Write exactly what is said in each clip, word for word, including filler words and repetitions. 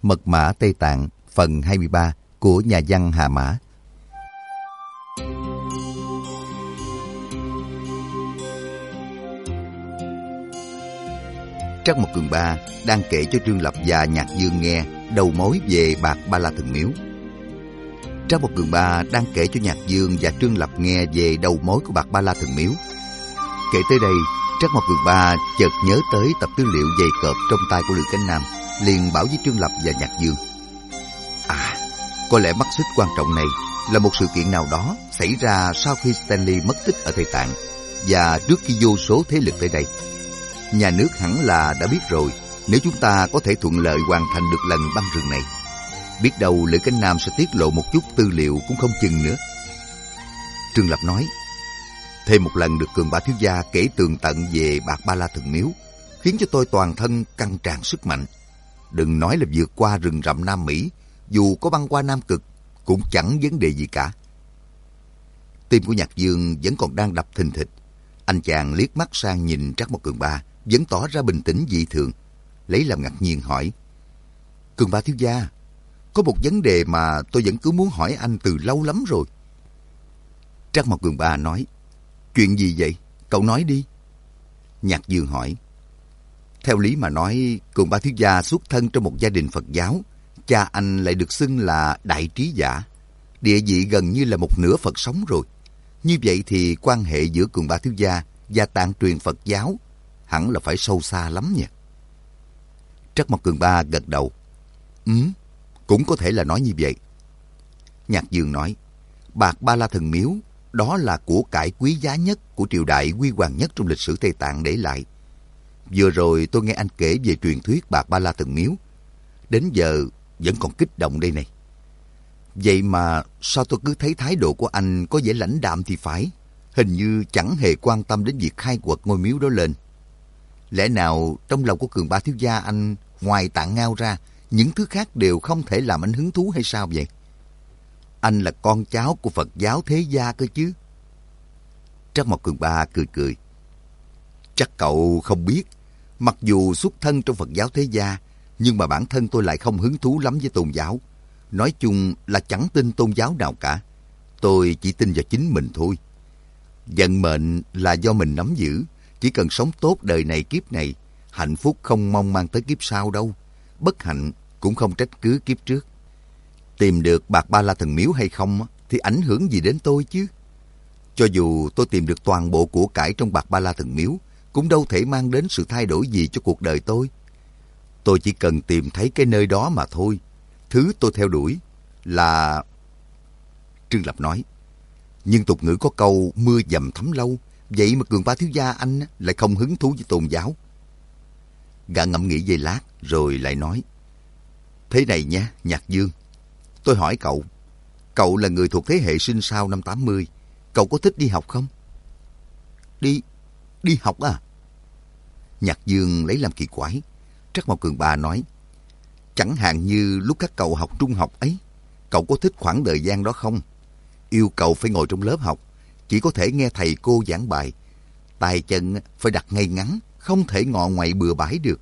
Mật mã Tây Tạng phần hai mươi ba của nhà văn Hà Mã. Trắc Mộc Cường Ba đang kể cho Trương Lập và Nhạc Dương nghe đầu mối về Bạc Ba La Thần Miếu. Trắc Mộc Cường Ba đang kể cho Nhạc Dương và Trương Lập nghe về đầu mối của Bạc Ba La Thần Miếu. Kể tới đây, Trắc Mộc Cường Ba chợt nhớ tới tập tư liệu dày cộp trong tay của Lữ Cánh Nam, liền bảo với Trương Lập và Nhạc Dương: À, có lẽ mắt xích quan trọng này là một sự kiện nào đó xảy ra sau khi Stanley mất tích ở Tây Tạng và trước khi vô số thế lực tới đây. Nhà nước hẳn là đã biết rồi, nếu chúng ta có thể thuận lợi hoàn thành được lần băng rừng này. Biết đâu Lữ Cánh Nam sẽ tiết lộ một chút tư liệu cũng không chừng nữa. Trương Lập nói: Thêm một lần được Cường Ba thiếu gia kể tường tận về Bạc Ba La Thần Miếu, khiến cho tôi toàn thân căng tràn sức mạnh. Đừng nói là vượt qua rừng rậm Nam Mỹ, dù có băng qua Nam Cực cũng chẳng vấn đề gì cả. Tim của Nhạc Dương vẫn còn đang đập thình thịch. Anh chàng liếc mắt sang nhìn Trắc Mộc Cường Ba, vẫn tỏ ra bình tĩnh dị thường, lấy làm ngạc nhiên hỏi: Cường Ba thiếu gia, có một vấn đề mà tôi vẫn cứ muốn hỏi anh từ lâu lắm rồi. Trắc Mộc Cường Ba nói: Chuyện gì vậy? Cậu nói đi. Nhạc Dương hỏi: Theo lý mà nói, Cường Ba thiếu gia xuất thân trong một gia đình Phật giáo, cha anh lại được xưng là đại trí giả, địa vị gần như là một nửa Phật sống rồi. Như vậy thì quan hệ giữa Cường Ba thiếu gia và tạng truyền Phật giáo hẳn là phải sâu xa lắm nhỉ? Trắc Mộc Cường Ba gật đầu: Ừ, cũng có thể là nói như vậy. Nhạc Dương nói: Bạc Ba La Thần Miếu, đó là của cải quý giá nhất của triều đại huy hoàng nhất trong lịch sử Tây Tạng để lại. Vừa rồi tôi nghe anh kể về truyền thuyết Bạc Ba La Thần Miếu, đến giờ vẫn còn kích động đây này. Vậy mà sao tôi cứ thấy thái độ của anh có vẻ lãnh đạm thì phải, hình như chẳng hề quan tâm đến việc khai quật ngôi miếu đó lên. Lẽ nào trong lòng của Cường Ba thiếu gia anh, ngoài Tạng Ngao ra, những thứ khác đều không thể làm anh hứng thú hay sao vậy? Anh là con cháu của Phật giáo thế gia cơ chứ. Trắc Mộc Cường Ba cười cười: Chắc cậu không biết, mặc dù xuất thân trong Phật giáo thế gia, nhưng mà bản thân tôi lại không hứng thú lắm với tôn giáo. Nói chung là chẳng tin tôn giáo nào cả. Tôi chỉ tin vào chính mình thôi. Vận mệnh là do mình nắm giữ. Chỉ cần sống tốt đời này kiếp này, hạnh phúc không mong mang tới kiếp sau đâu. Bất hạnh cũng không trách cứ kiếp trước. Tìm được Bạc Ba La Thần Miếu hay không thì ảnh hưởng gì đến tôi chứ? Cho dù tôi tìm được toàn bộ của cải trong Bạc Ba La Thần Miếu, cũng đâu thể mang đến sự thay đổi gì cho cuộc đời tôi. Tôi chỉ cần tìm thấy cái nơi đó mà thôi. Thứ tôi theo đuổi là... Trương Lập nói: Nhưng tục ngữ có câu mưa dầm thấm lâu, vậy mà Cường Ba thiếu gia anh lại không hứng thú với tôn giáo. Gã ngẫm nghĩ giây lát rồi lại nói: Thế này nha, Nhạc Dương, tôi hỏi cậu, cậu là người thuộc thế hệ sinh sau năm tám mươi, cậu có thích đi học không? Đi, đi học à? Nhạc Dương lấy làm kỳ quái. Trắc Mộc Cường Ba nói: Chẳng hạn như lúc các cậu học trung học ấy, cậu có thích khoảng thời gian đó không? Yêu cầu phải ngồi trong lớp học, chỉ có thể nghe thầy cô giảng bài, tay chân phải đặt ngay ngắn, không thể ngọ ngoậy bừa bãi được.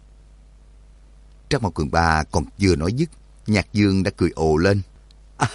Trắc Mộc Cường Ba còn vừa nói dứt, Nhạc Dương đã cười ồ lên: à,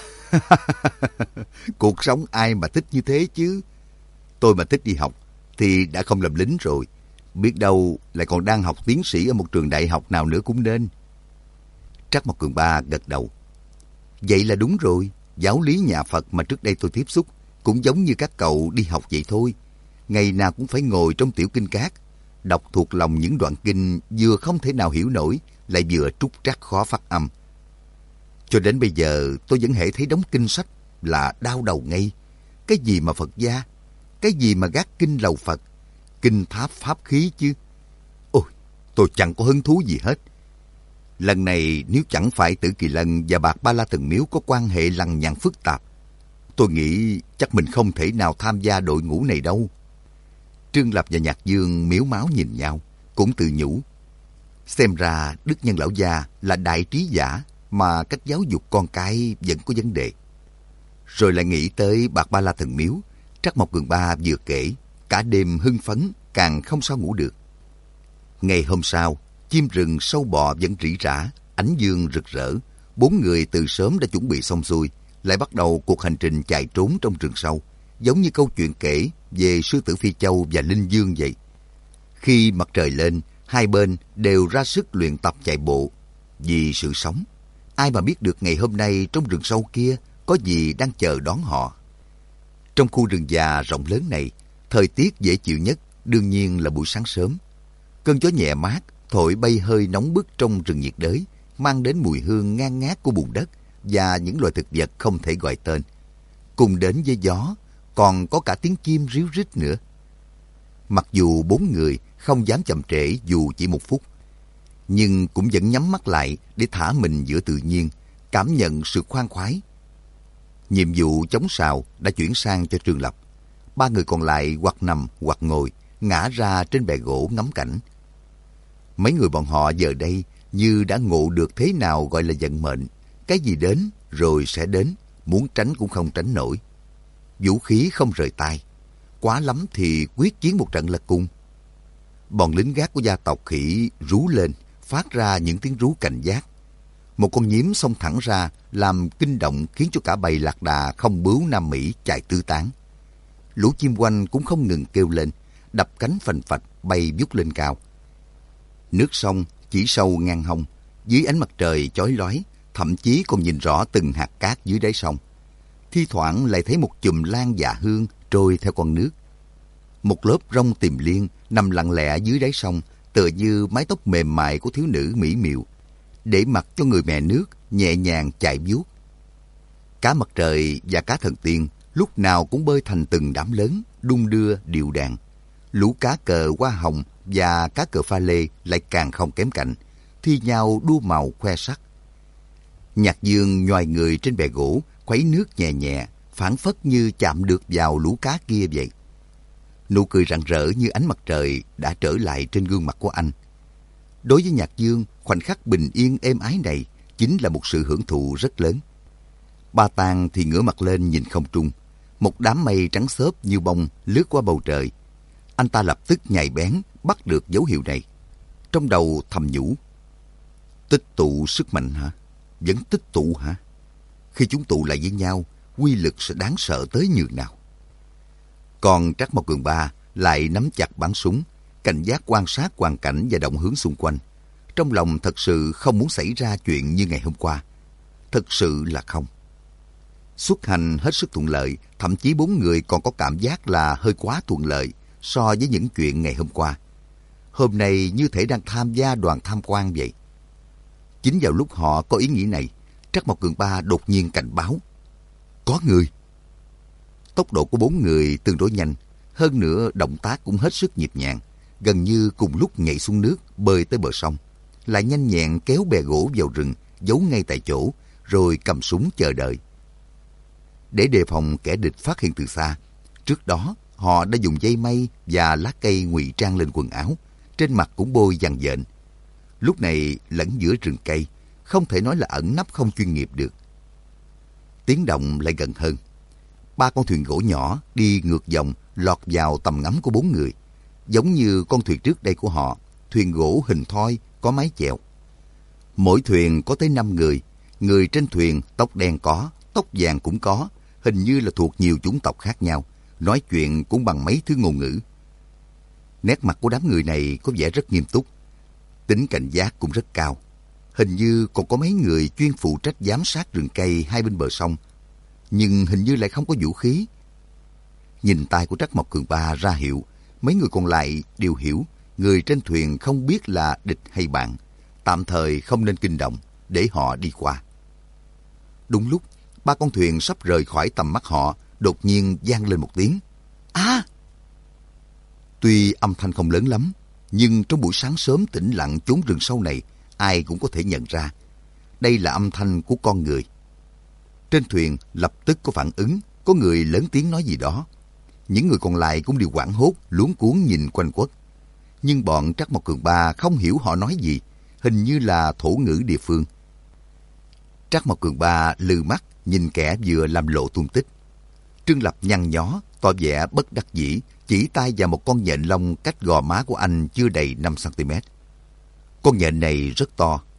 Cuộc sống ai mà thích như thế chứ? Tôi mà thích đi học thì đã không làm lính rồi, biết đâu lại còn đang học tiến sĩ ở một trường đại học nào nữa cũng nên. Trắc Mộc Cường Ba gật đầu: Vậy là đúng rồi, giáo lý nhà Phật mà trước đây tôi tiếp xúc cũng giống như các cậu đi học vậy thôi. Ngày nào cũng phải ngồi trong tiểu kinh cát, đọc thuộc lòng những đoạn kinh vừa không thể nào hiểu nổi, lại vừa trúc trắc khó phát âm. Cho đến bây giờ tôi vẫn hễ thấy đống kinh sách là đau đầu ngay. Cái gì mà Phật gia, cái gì mà gác kinh lầu Phật, kinh tháp pháp khí chứ. Ôi, tôi chẳng có hứng thú gì hết. Lần này nếu chẳng phải Tử Kỳ Lân và Bạc Ba La Thần Miếu có quan hệ lằng nhằng phức tạp, tôi nghĩ chắc mình không thể nào tham gia đội ngũ này đâu. Trương Lập và Nhạc Dương miếu máu nhìn nhau, cũng tự nhủ: Xem ra Đức Nhân lão gia là đại trí giả, mà cách giáo dục con cái vẫn có vấn đề. Rồi lại nghĩ tới Bạc Ba La Thần Miếu, Trắc Mộc Cường Ba vừa kể, cả đêm hưng phấn, càng không sao ngủ được. Ngày hôm sau, chim rừng sâu bọ vẫn rỉ rả, Ánh dương rực rỡ, bốn người từ sớm đã chuẩn bị xong xuôi, lại bắt đầu cuộc hành trình chạy trốn trong rừng sâu, giống như câu chuyện kể về sư tử Phi Châu và Linh Dương vậy. Khi mặt trời lên, hai bên đều ra sức luyện tập chạy bộ vì sự sống. Ai mà biết được ngày hôm nay trong rừng sâu kia có gì đang chờ đón họ. Trong khu rừng già rộng lớn này, thời tiết dễ chịu nhất đương nhiên là buổi sáng sớm. Cơn gió nhẹ mát thổi bay hơi nóng bức trong rừng nhiệt đới, mang đến mùi hương ngang ngát của bùn đất và những loài thực vật không thể gọi tên. Cùng đến với gió, còn có cả tiếng chim ríu rít nữa. Mặc dù bốn người không dám chậm trễ dù chỉ một phút, nhưng cũng vẫn nhắm mắt lại để thả mình giữa tự nhiên, cảm nhận sự khoan khoái. Nhiệm vụ chống sào đã chuyển sang cho Trương Lập. Ba người còn lại hoặc nằm hoặc ngồi, ngã ra trên bè gỗ ngắm cảnh. Mấy người bọn họ giờ đây như đã ngộ được thế nào gọi là vận mệnh. Cái gì đến rồi sẽ đến, muốn tránh cũng không tránh nổi. Vũ khí không rời tay, quá lắm thì quyết chiến một trận là cùng. Bọn lính gác của gia tộc khỉ rú lên, phát ra những tiếng rú cảnh giác. Một con nhím xông thẳng ra, làm kinh động khiến cho cả bầy lạc đà không bướu Nam Mỹ chạy tứ tán. Lũ chim quanh cũng không ngừng kêu lên, đập cánh phành phạch bay vút lên cao. Nước sông chỉ sâu ngang hông, dưới ánh mặt trời chói lói, thậm chí còn nhìn rõ từng hạt cát dưới đáy sông. Thi thoảng lại thấy một chùm lan dạ hương trôi theo con nước. Một lớp rong tìm liên nằm lặng lẽ dưới đáy sông, tựa như mái tóc mềm mại của thiếu nữ mỹ miều, để mặc cho người mẹ nước nhẹ nhàng chải vuốt. Cá mặt trời và cá thần tiên lúc nào cũng bơi thành từng đám lớn, đung đưa điệu đàn. Lũ cá cờ hoa hồng và cá cờ pha lê lại càng không kém cạnh, thi nhau đua màu khoe sắc. Nhạc Dương nhoài người trên bè gỗ, khuấy nước nhẹ nhẹ, phảng phất như chạm được vào lũ cá kia vậy. Nụ cười rạng rỡ như ánh mặt trời đã trở lại trên gương mặt của anh. Đối với Nhạc Dương, khoảnh khắc bình yên êm ái này chính là một sự hưởng thụ rất lớn. Ba Tang thì ngửa mặt lên nhìn không trung. Một đám mây trắng xốp như bông lướt qua bầu trời. Anh ta lập tức nhạy bén bắt được dấu hiệu này. Trong đầu thầm nhủ: tích tụ sức mạnh hả? Vẫn tích tụ hả? Khi chúng tụ lại với nhau, quy lực sẽ đáng sợ tới nhường nào. Còn Trác Mộc Cường Ba lại nắm chặt bắn súng, cảnh giác quan sát hoàn cảnh và động hướng xung quanh. Trong lòng thật sự không muốn xảy ra chuyện như ngày hôm qua. Thật sự là không. Xuất hành hết sức thuận lợi, thậm chí bốn người còn có cảm giác là hơi quá thuận lợi so với những chuyện ngày hôm qua. Hôm nay như thể đang tham gia đoàn tham quan vậy. Chính vào lúc họ có ý nghĩ này, Trác Mộc Cường Ba đột nhiên cảnh báo: có người. Tốc độ của bốn người tương đối nhanh, hơn nữa động tác cũng hết sức nhịp nhàng, gần như cùng lúc nhảy xuống nước bơi tới bờ sông, lại nhanh nhẹn kéo bè gỗ vào rừng, giấu ngay tại chỗ, rồi cầm súng chờ đợi. Để đề phòng kẻ địch phát hiện từ xa, trước đó họ đã dùng dây mây và lá cây ngụy trang lên quần áo, trên mặt cũng bôi dằn dện. Lúc này lẫn giữa rừng cây, không thể nói là ẩn nấp không chuyên nghiệp được. Tiếng động lại gần hơn. Ba con thuyền gỗ nhỏ đi ngược dòng lọt vào tầm ngắm của bốn người, giống như con thuyền trước đây của họ, thuyền gỗ hình thoi có mái chèo. Mỗi thuyền có tới năm người, người trên thuyền tóc đen có, tóc vàng cũng có, hình như là thuộc nhiều chủng tộc khác nhau, nói chuyện cũng bằng mấy thứ ngôn ngữ. Nét mặt của đám người này có vẻ rất nghiêm túc, tính cảnh giác cũng rất cao. Hình như còn có mấy người chuyên phụ trách giám sát rừng cây hai bên bờ sông, nhưng hình như lại không có vũ khí. Nhìn tay của Trác Mộc Cường Ba ra hiệu, mấy người còn lại đều hiểu người trên thuyền không biết là địch hay bạn, tạm thời không nên kinh động, để họ đi qua. Đúng lúc ba con thuyền sắp rời khỏi tầm mắt họ, đột nhiên vang lên một tiếng "A!" Tuy âm thanh không lớn lắm, nhưng trong buổi sáng sớm tĩnh lặng chốn rừng sâu này, ai cũng có thể nhận ra đây là âm thanh của con người. Trên thuyền lập tức có phản ứng, có người lớn tiếng nói gì đó. Những người còn lại cũng đều hoảng hốt, luống cuống nhìn quanh quất. Nhưng bọn Trác Mộc Cường Ba không hiểu họ nói gì, hình như là thổ ngữ địa phương. Trác Mộc Cường Ba lừ mắt nhìn kẻ vừa làm lộ tung tích. Trương Lập nhăn nhó, tỏ vẻ bất đắc dĩ, chỉ tay vào một con nhện lông cách gò má của anh chưa đầy năm xăng ti mét. Con nhện này rất to,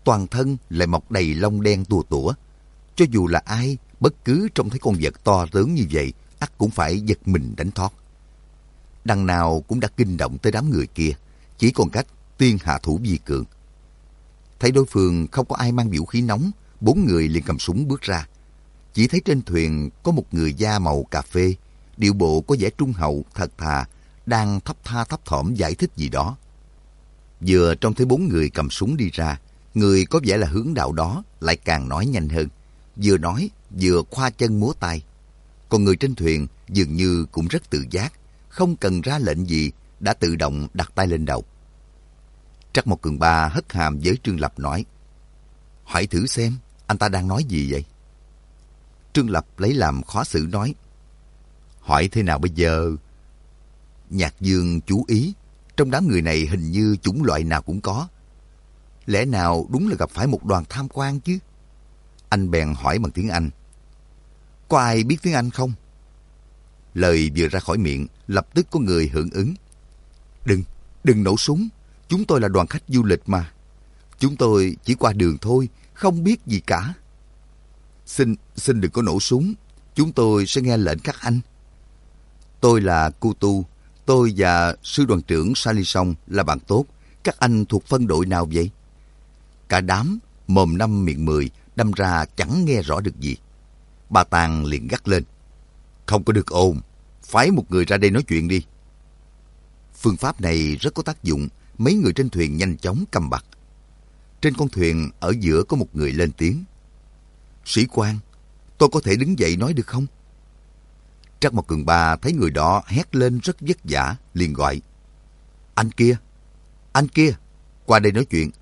toàn thân lại mọc đầy lông đen tua tủa. Cho dù là ai, bất cứ trông thấy con vật to lớn như vậy, ắt cũng phải giật mình đánh thoát. Đằng nào cũng đã kinh động tới đám người kia, chỉ còn cách tiên hạ thủ vi cường. Thấy đối phương không có ai mang vũ khí nóng, bốn người liền cầm súng bước ra. Chỉ thấy trên thuyền có một người da màu cà phê, điệu bộ có vẻ trung hậu, thật thà, đang thấp tha thấp thỏm giải thích gì đó. Vừa trông thấy bốn người cầm súng đi ra, người có vẻ là hướng đạo đó lại càng nói nhanh hơn, vừa nói vừa khoa chân múa tay. Còn người trên thuyền dường như cũng rất tự giác, không cần ra lệnh gì đã tự động đặt tay lên đầu. Trắc Mộc Cường Ba hất hàm với Trương Lập nói: hỏi thử xem anh ta đang nói gì vậy? Trương Lập lấy làm khó xử nói: hỏi thế nào bây giờ? Nhạc Dương chú ý, trong đám người này hình như chủng loại nào cũng có. Lẽ nào đúng là gặp phải một đoàn tham quan chứ? Anh bèn hỏi bằng tiếng Anh: có ai biết tiếng Anh không? Lời vừa ra khỏi miệng, lập tức có người hưởng ứng: Đừng, đừng nổ súng, chúng tôi là đoàn khách du lịch mà. Chúng tôi chỉ qua đường thôi, không biết gì cả. Xin, xin đừng có nổ súng, chúng tôi sẽ nghe lệnh các anh. Tôi là Kutu, tôi và sư đoàn trưởng Salison là bạn tốt. Các anh thuộc phân đội nào vậy? Cả đám, mồm năm miệng mười, đâm ra chẳng nghe rõ được gì. Bà Tàng liền gắt lên: không có được ồn, phái một người ra đây nói chuyện đi. Phương pháp này rất có tác dụng, mấy người trên thuyền nhanh chóng cầm bặt. Trên con thuyền ở giữa có một người lên tiếng: sĩ quan, tôi có thể đứng dậy nói được không? Trắc Mộc Cường Ba thấy người đó hét lên rất vất vả, liền gọi: anh kia, anh kia, qua đây nói chuyện.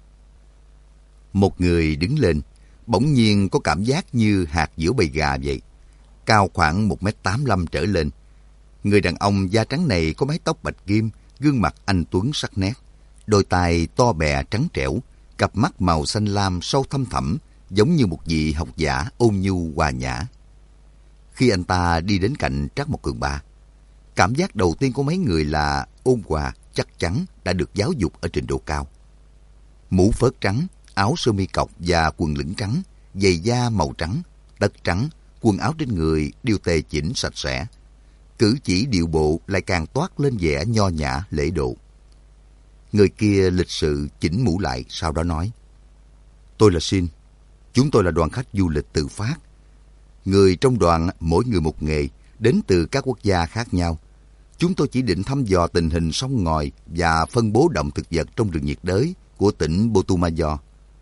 Một người đứng lên, bỗng nhiên có cảm giác như hạt giữa bầy gà vậy. Cao khoảng một mét tám mươi lăm trở lên. Người đàn ông da trắng này có mái tóc bạch kim, gương mặt anh tuấn sắc nét, đôi tai to bè trắng trẻo, cặp mắt màu xanh lam sâu thăm thẳm, giống như một vị học giả ôn nhu hòa nhã. Khi anh ta đi đến cạnh Trắc Mộc Cường Ba, cảm giác đầu tiên của mấy người là ôn hòa, chắc chắn đã được giáo dục ở trình độ cao. Mũ phớt trắng, áo sơ mi cộc và quần lửng trắng, giày da màu trắng, tất trắng, quần áo trên người đều tề chỉnh sạch sẽ. Cử chỉ điệu bộ lại càng toát lên vẻ nho nhã lễ độ. Người kia lịch sự chỉnh mũ lại, sau đó nói: tôi là Shin, chúng tôi là đoàn khách du lịch tự phát. Người trong đoàn mỗi người một nghề, đến từ các quốc gia khác nhau. Chúng tôi chỉ định thăm dò tình hình sông ngòi và phân bố động thực vật trong rừng nhiệt đới của tỉnh Putumayo.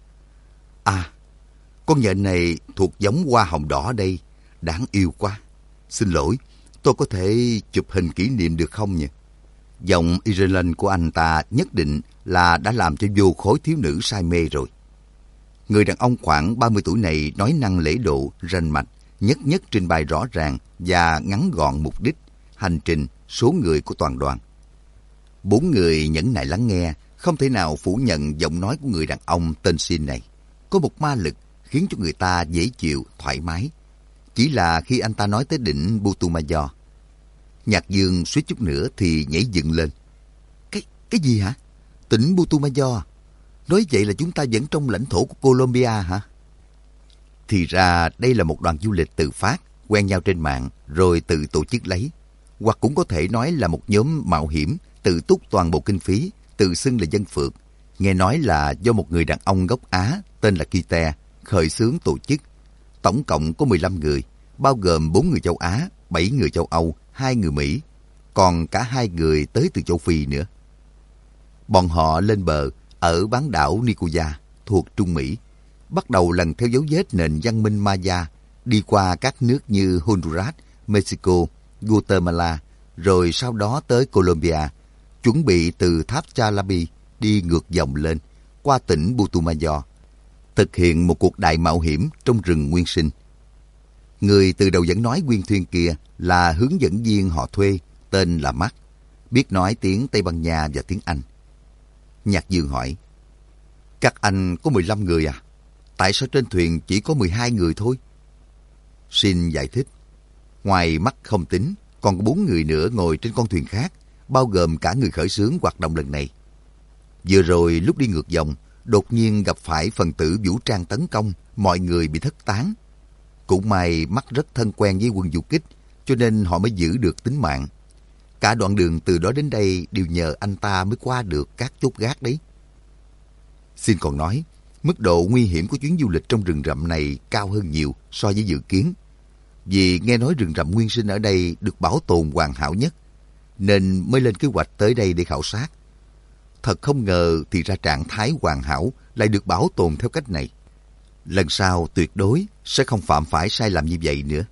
À, con nhện này thuộc giống hoa hồng đỏ đây, đáng yêu quá. Xin lỗi, tôi có thể chụp hình kỷ niệm được không nhỉ? Giọng Ireland của anh ta nhất định là đã làm cho vô khối thiếu nữ say mê rồi. Người đàn ông khoảng ba mươi tuổi này nói năng lễ độ, rành mạch, nhất nhất trình bày rõ ràng và ngắn gọn mục đích, hành trình, số người của toàn đoàn. Bốn người nhẫn nại lắng nghe, không thể nào phủ nhận giọng nói của người đàn ông tên Shin này. Có một ma lực khiến cho người ta dễ chịu, thoải mái. Chỉ là khi anh ta nói tới đỉnh Putumayo, Nhạc Dương suýt chút nữa thì nhảy dựng lên. Cái, cái gì hả? Tỉnh Putumayo? Nói vậy là chúng ta vẫn trong lãnh thổ của Colombia hả? Thì ra đây là một đoàn du lịch tự phát, quen nhau trên mạng, rồi tự tổ chức lấy. Hoặc cũng có thể nói là một nhóm mạo hiểm, tự túc toàn bộ kinh phí, tự xưng là dân phượt. Nghe nói là do một người đàn ông gốc Á tên là Kite khởi xướng tổ chức. Tổng cộng có mười lăm người, bao gồm bốn người châu Á, bảy người châu Âu, hai người Mỹ, còn cả hai người tới từ châu Phi nữa. Bọn họ lên bờ ở bán đảo Nicoya thuộc Trung Mỹ, bắt đầu lần theo dấu vết nền văn minh Maya, đi qua các nước như Honduras, Mexico, Guatemala, rồi sau đó tới Colombia, chuẩn bị từ tháp Chalabi đi ngược dòng lên, qua tỉnh Putumayo, thực hiện một cuộc đại mạo hiểm trong rừng nguyên sinh. Người từ đầu dẫn nói nguyên thuyên kia là hướng dẫn viên họ thuê, tên là Mark, biết nói tiếng Tây Ban Nha và tiếng Anh. Nhạc Dương hỏi: các anh có mười lăm người à? Tại sao trên thuyền chỉ có mười hai người thôi? Shin giải thích: ngoài Mark không tính, còn có bốn người nữa ngồi trên con thuyền khác, bao gồm cả người khởi xướng hoạt động lần này. Vừa rồi lúc đi ngược dòng, đột nhiên gặp phải phần tử vũ trang tấn công, mọi người bị thất tán. Cũng may mắt rất thân quen với quân du kích, cho nên họ mới giữ được tính mạng. Cả đoạn đường từ đó đến đây đều nhờ anh ta mới qua được các chốt gác đấy. Xin còn nói, mức độ nguy hiểm của chuyến du lịch trong rừng rậm này cao hơn nhiều so với dự kiến. Vì nghe nói rừng rậm nguyên sinh ở đây được bảo tồn hoàn hảo nhất, nên mới lên kế hoạch tới đây để khảo sát. Thật không ngờ thì ra trạng thái hoàn hảo lại được bảo tồn theo cách này. Lần sau tuyệt đối sẽ không phạm phải sai lầm như vậy nữa.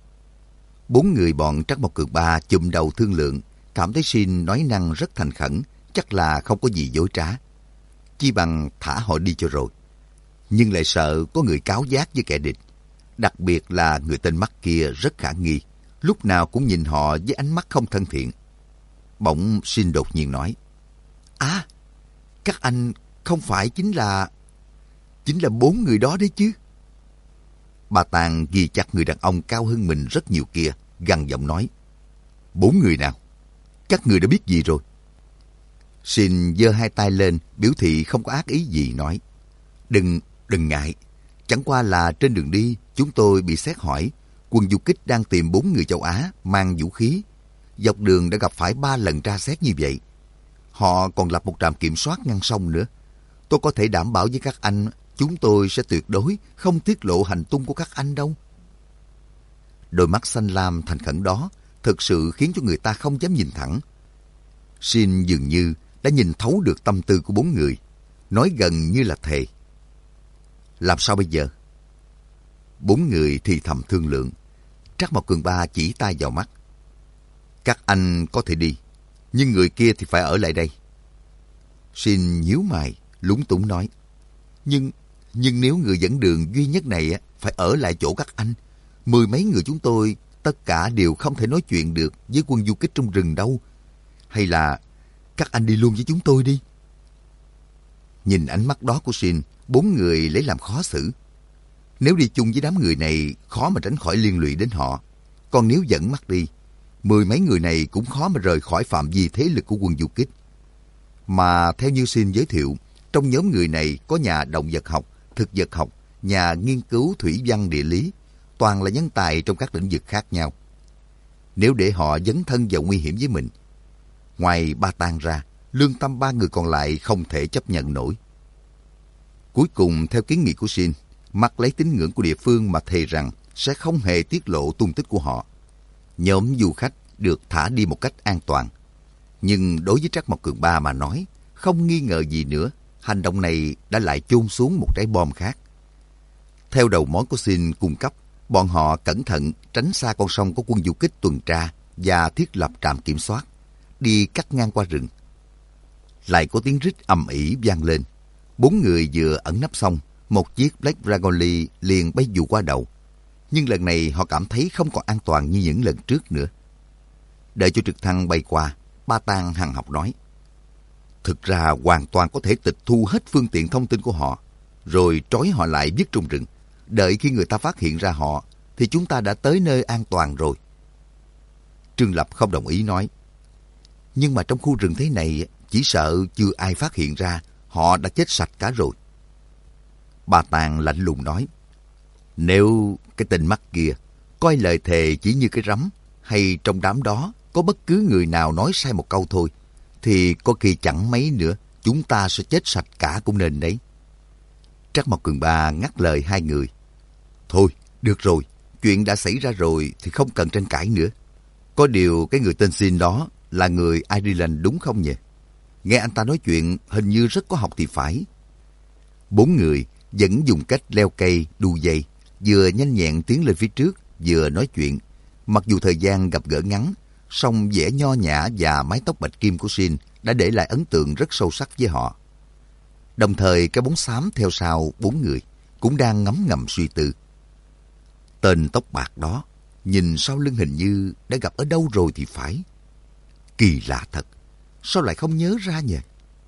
Bốn người bọn Trắc Mộc Cường Ba chụm đầu thương lượng, cảm thấy Xin nói năng rất thành khẩn, chắc là không có gì dối trá. Chi bằng thả họ đi cho rồi. Nhưng lại sợ có người cáo giác với kẻ địch. Đặc biệt là người tên mắt kia rất khả nghi, lúc nào cũng nhìn họ với ánh mắt không thân thiện. Bỗng Xin đột nhiên nói, À, các anh không phải chính là... Chính là bốn người đó đấy chứ. Bà Tàng ghi chặt người đàn ông cao hơn mình rất nhiều kia, gằn giọng nói, Bốn người nào? Các người đã biết gì rồi? Xin giơ hai tay lên, biểu thị không có ác ý gì, nói, Đừng, đừng ngại. Chẳng qua là trên đường đi, chúng tôi bị xét hỏi. Quân du kích đang tìm bốn người châu Á mang vũ khí. Dọc đường đã gặp phải ba lần tra xét như vậy. Họ còn lập một trạm kiểm soát ngăn sông nữa. Tôi có thể đảm bảo với các anh, chúng tôi sẽ tuyệt đối không tiết lộ hành tung của các anh đâu. Đôi mắt xanh lam thành khẩn đó thực sự khiến cho người ta không dám nhìn thẳng. Xin dường như đã nhìn thấu được tâm tư của bốn người, nói gần như là thề. Làm sao bây giờ? Bốn người thì thầm thương lượng. Trắc Mộc Cường Ba chỉ tay vào mắt. Các anh có thể đi, nhưng người kia thì phải ở lại đây. Xin nhíu mày, lúng túng nói. Nhưng, nhưng nếu người dẫn đường duy nhất này phải ở lại chỗ các anh, mười mấy người chúng tôi tất cả đều không thể nói chuyện được với quân du kích trong rừng đâu. Hay là các anh đi luôn với chúng tôi đi. Nhìn ánh mắt đó của Xin, bốn người lấy làm khó xử. Nếu đi chung với đám người này, khó mà tránh khỏi liên lụy đến họ. Còn nếu dẫn mắt đi, mười mấy người này cũng khó mà rời khỏi phạm vi thế lực của quân du kích. Mà theo như Xin giới thiệu, trong nhóm người này có nhà động vật học, thực vật học, nhà nghiên cứu thủy văn địa lý, toàn là nhân tài trong các lĩnh vực khác nhau. Nếu để họ dấn thân vào nguy hiểm với mình, ngoài Ba Tang ra, lương tâm ba người còn lại không thể chấp nhận nổi. Cuối cùng, theo kiến nghị của Xin, mặc lấy tín ngưỡng của địa phương mà thề rằng sẽ không hề tiết lộ tung tích của họ. Nhóm du khách được thả đi một cách an toàn. Nhưng đối với Trắc Mộc Cường Ba mà nói, không nghi ngờ gì nữa, hành động này đã lại chôn xuống một trái bom khác. Theo đầu mối của Xin cung cấp, bọn họ cẩn thận tránh xa con sông có quân du kích tuần tra và thiết lập trạm kiểm soát, đi cắt ngang qua rừng. Lại có tiếng rít ầm ĩ vang lên. Bốn người vừa ẩn nấp xong, một chiếc Black Dragon Lee liền bay dù qua đầu. Nhưng lần này họ cảm thấy không còn an toàn như những lần trước nữa. Đợi cho trực thăng bay qua, Ba Tang hằn học nói, thực ra hoàn toàn có thể tịch thu hết phương tiện thông tin của họ, rồi trói họ lại vứt trong rừng. Đợi khi người ta phát hiện ra họ, thì chúng ta đã tới nơi an toàn rồi. Trương Lập không đồng ý, nói, nhưng mà trong khu rừng thế này, chỉ sợ chưa ai phát hiện ra, họ đã chết sạch cả rồi. Ba Tang lạnh lùng nói, nếu cái tên mắt kia coi lời thề chỉ như cái rắm, hay trong đám đó có bất cứ người nào nói sai một câu thôi, thì có khi chẳng mấy nữa chúng ta sẽ chết sạch cả cũng nên đấy. Trắc Mộc Cường Ba ngắt lời hai người. Thôi, được rồi, chuyện đã xảy ra rồi thì không cần tranh cãi nữa. Có điều cái người tên Xin đó là người Ireland đúng không nhỉ? Nghe anh ta nói chuyện hình như rất có học thì phải. Bốn người vẫn dùng cách leo cây, đu dây, vừa nhanh nhẹn tiến lên phía trước, vừa nói chuyện. Mặc dù thời gian gặp gỡ ngắn, song vẻ nho nhã và mái tóc bạch kim của Xin đã để lại ấn tượng rất sâu sắc với họ. Đồng thời cái bóng xám theo sau bốn người cũng đang ngấm ngầm suy tư. Tên tóc bạc đó, nhìn sau lưng hình như đã gặp ở đâu rồi thì phải. Kỳ lạ thật, sao lại không nhớ ra nhỉ?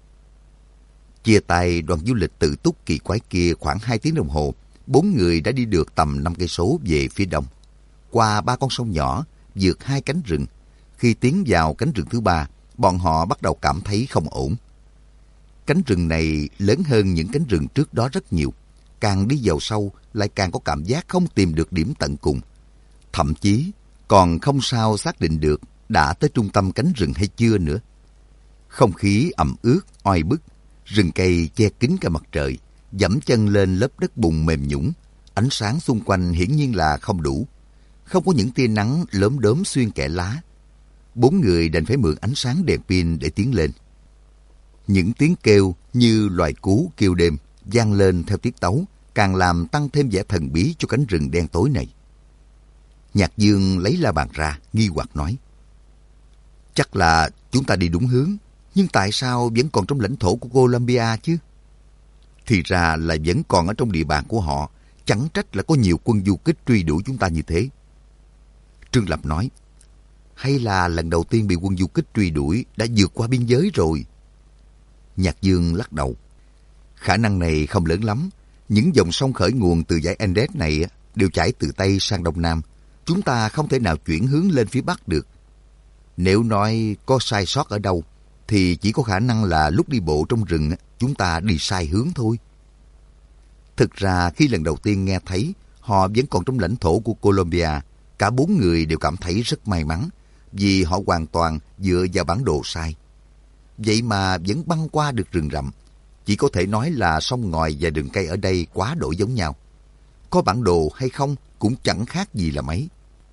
Chia tay đoàn du lịch tự túc kỳ quái kia khoảng hai tiếng đồng hồ, bốn người đã đi được tầm năm cây số về phía đông. Qua ba con sông nhỏ, vượt hai cánh rừng. Khi tiến vào cánh rừng thứ ba, bọn họ bắt đầu cảm thấy không ổn. Cánh rừng này lớn hơn những cánh rừng trước đó rất nhiều. Càng đi vào sâu lại càng có cảm giác không tìm được điểm tận cùng. Thậm chí còn không sao xác định được đã tới trung tâm cánh rừng hay chưa nữa. Không khí ẩm ướt, oi bức, rừng cây che kín cả mặt trời, dẫm chân lên lớp đất bùn mềm nhũn, ánh sáng xung quanh hiển nhiên là không đủ. Không có những tia nắng lốm đốm xuyên kẽ lá. Bốn người đành phải mượn ánh sáng đèn pin để tiến lên. Những tiếng kêu như loài cú kêu đêm vang lên theo tiết tấu, càng làm tăng thêm vẻ thần bí cho cánh rừng đen tối này. Nhạc Dương lấy la bàn ra, nghi hoặc nói: Chắc là chúng ta đi đúng hướng, nhưng tại sao vẫn còn trong lãnh thổ của Colombia chứ? Thì ra là vẫn còn ở trong địa bàn của họ, chẳng trách là có nhiều quân du kích truy đuổi chúng ta như thế. Trương Lập nói: Hay là lần đầu tiên bị quân du kích truy đuổi đã vượt qua biên giới rồi? Nhạc Dương lắc đầu: Khả năng này không lớn lắm. Những dòng sông khởi nguồn từ dãy Andes này đều chảy từ Tây sang Đông Nam. Chúng ta không thể nào chuyển hướng lên phía Bắc được. Nếu nói có sai sót ở đâu, thì chỉ có khả năng là lúc đi bộ trong rừng chúng ta đi sai hướng thôi. Thực ra khi lần đầu tiên nghe thấy họ vẫn còn trong lãnh thổ của Colombia, cả bốn người đều cảm thấy rất may mắn, vì họ hoàn toàn dựa vào bản đồ sai. Vậy mà vẫn băng qua được rừng rậm. Chỉ có thể nói là sông ngòi và rừng cây ở đây quá đổi giống nhau. Có bản đồ hay không cũng chẳng khác gì là mấy.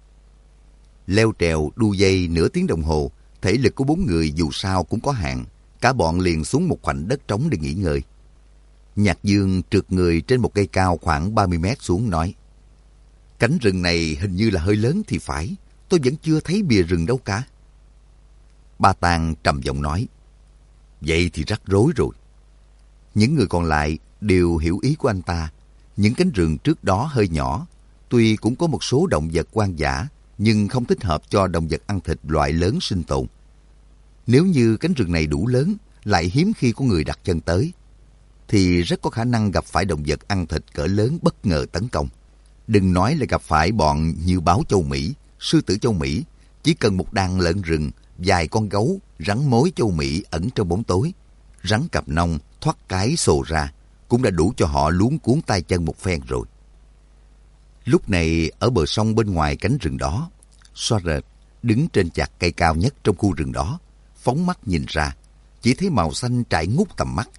Leo trèo đu dây nửa tiếng đồng hồ, thể lực của bốn người dù sao cũng có hạn. Cả bọn liền xuống một khoảnh đất trống để nghỉ ngơi. Nhạc Dương trượt người trên một cây cao khoảng ba mươi mét xuống nói: Cánh rừng này hình như là hơi lớn thì phải. Tôi vẫn chưa thấy bìa rừng đâu cả. Ba Tàng trầm giọng nói: Vậy thì rắc rối rồi. Những người còn lại đều hiểu ý của anh ta. Những cánh rừng trước đó hơi nhỏ, tuy cũng có một số động vật hoang dã, nhưng không thích hợp cho động vật ăn thịt loại lớn sinh tồn. Nếu như cánh rừng này đủ lớn, lại hiếm khi có người đặt chân tới, thì rất có khả năng gặp phải động vật ăn thịt cỡ lớn bất ngờ tấn công. Đừng nói là gặp phải bọn như báo châu Mỹ, sư tử châu Mỹ, chỉ cần một đàn lợn rừng, vài con gấu, rắn mối châu Mỹ ẩn trong bóng tối, rắn cặp nông thoát cái sồ ra, cũng đã đủ cho họ luống cuốn tay chân một phen rồi. Lúc này ở bờ sông bên ngoài cánh rừng đó, Suarez đứng trên chạc cây cao nhất trong khu rừng đó, phóng mắt nhìn ra, chỉ thấy màu xanh trải ngút tầm mắt.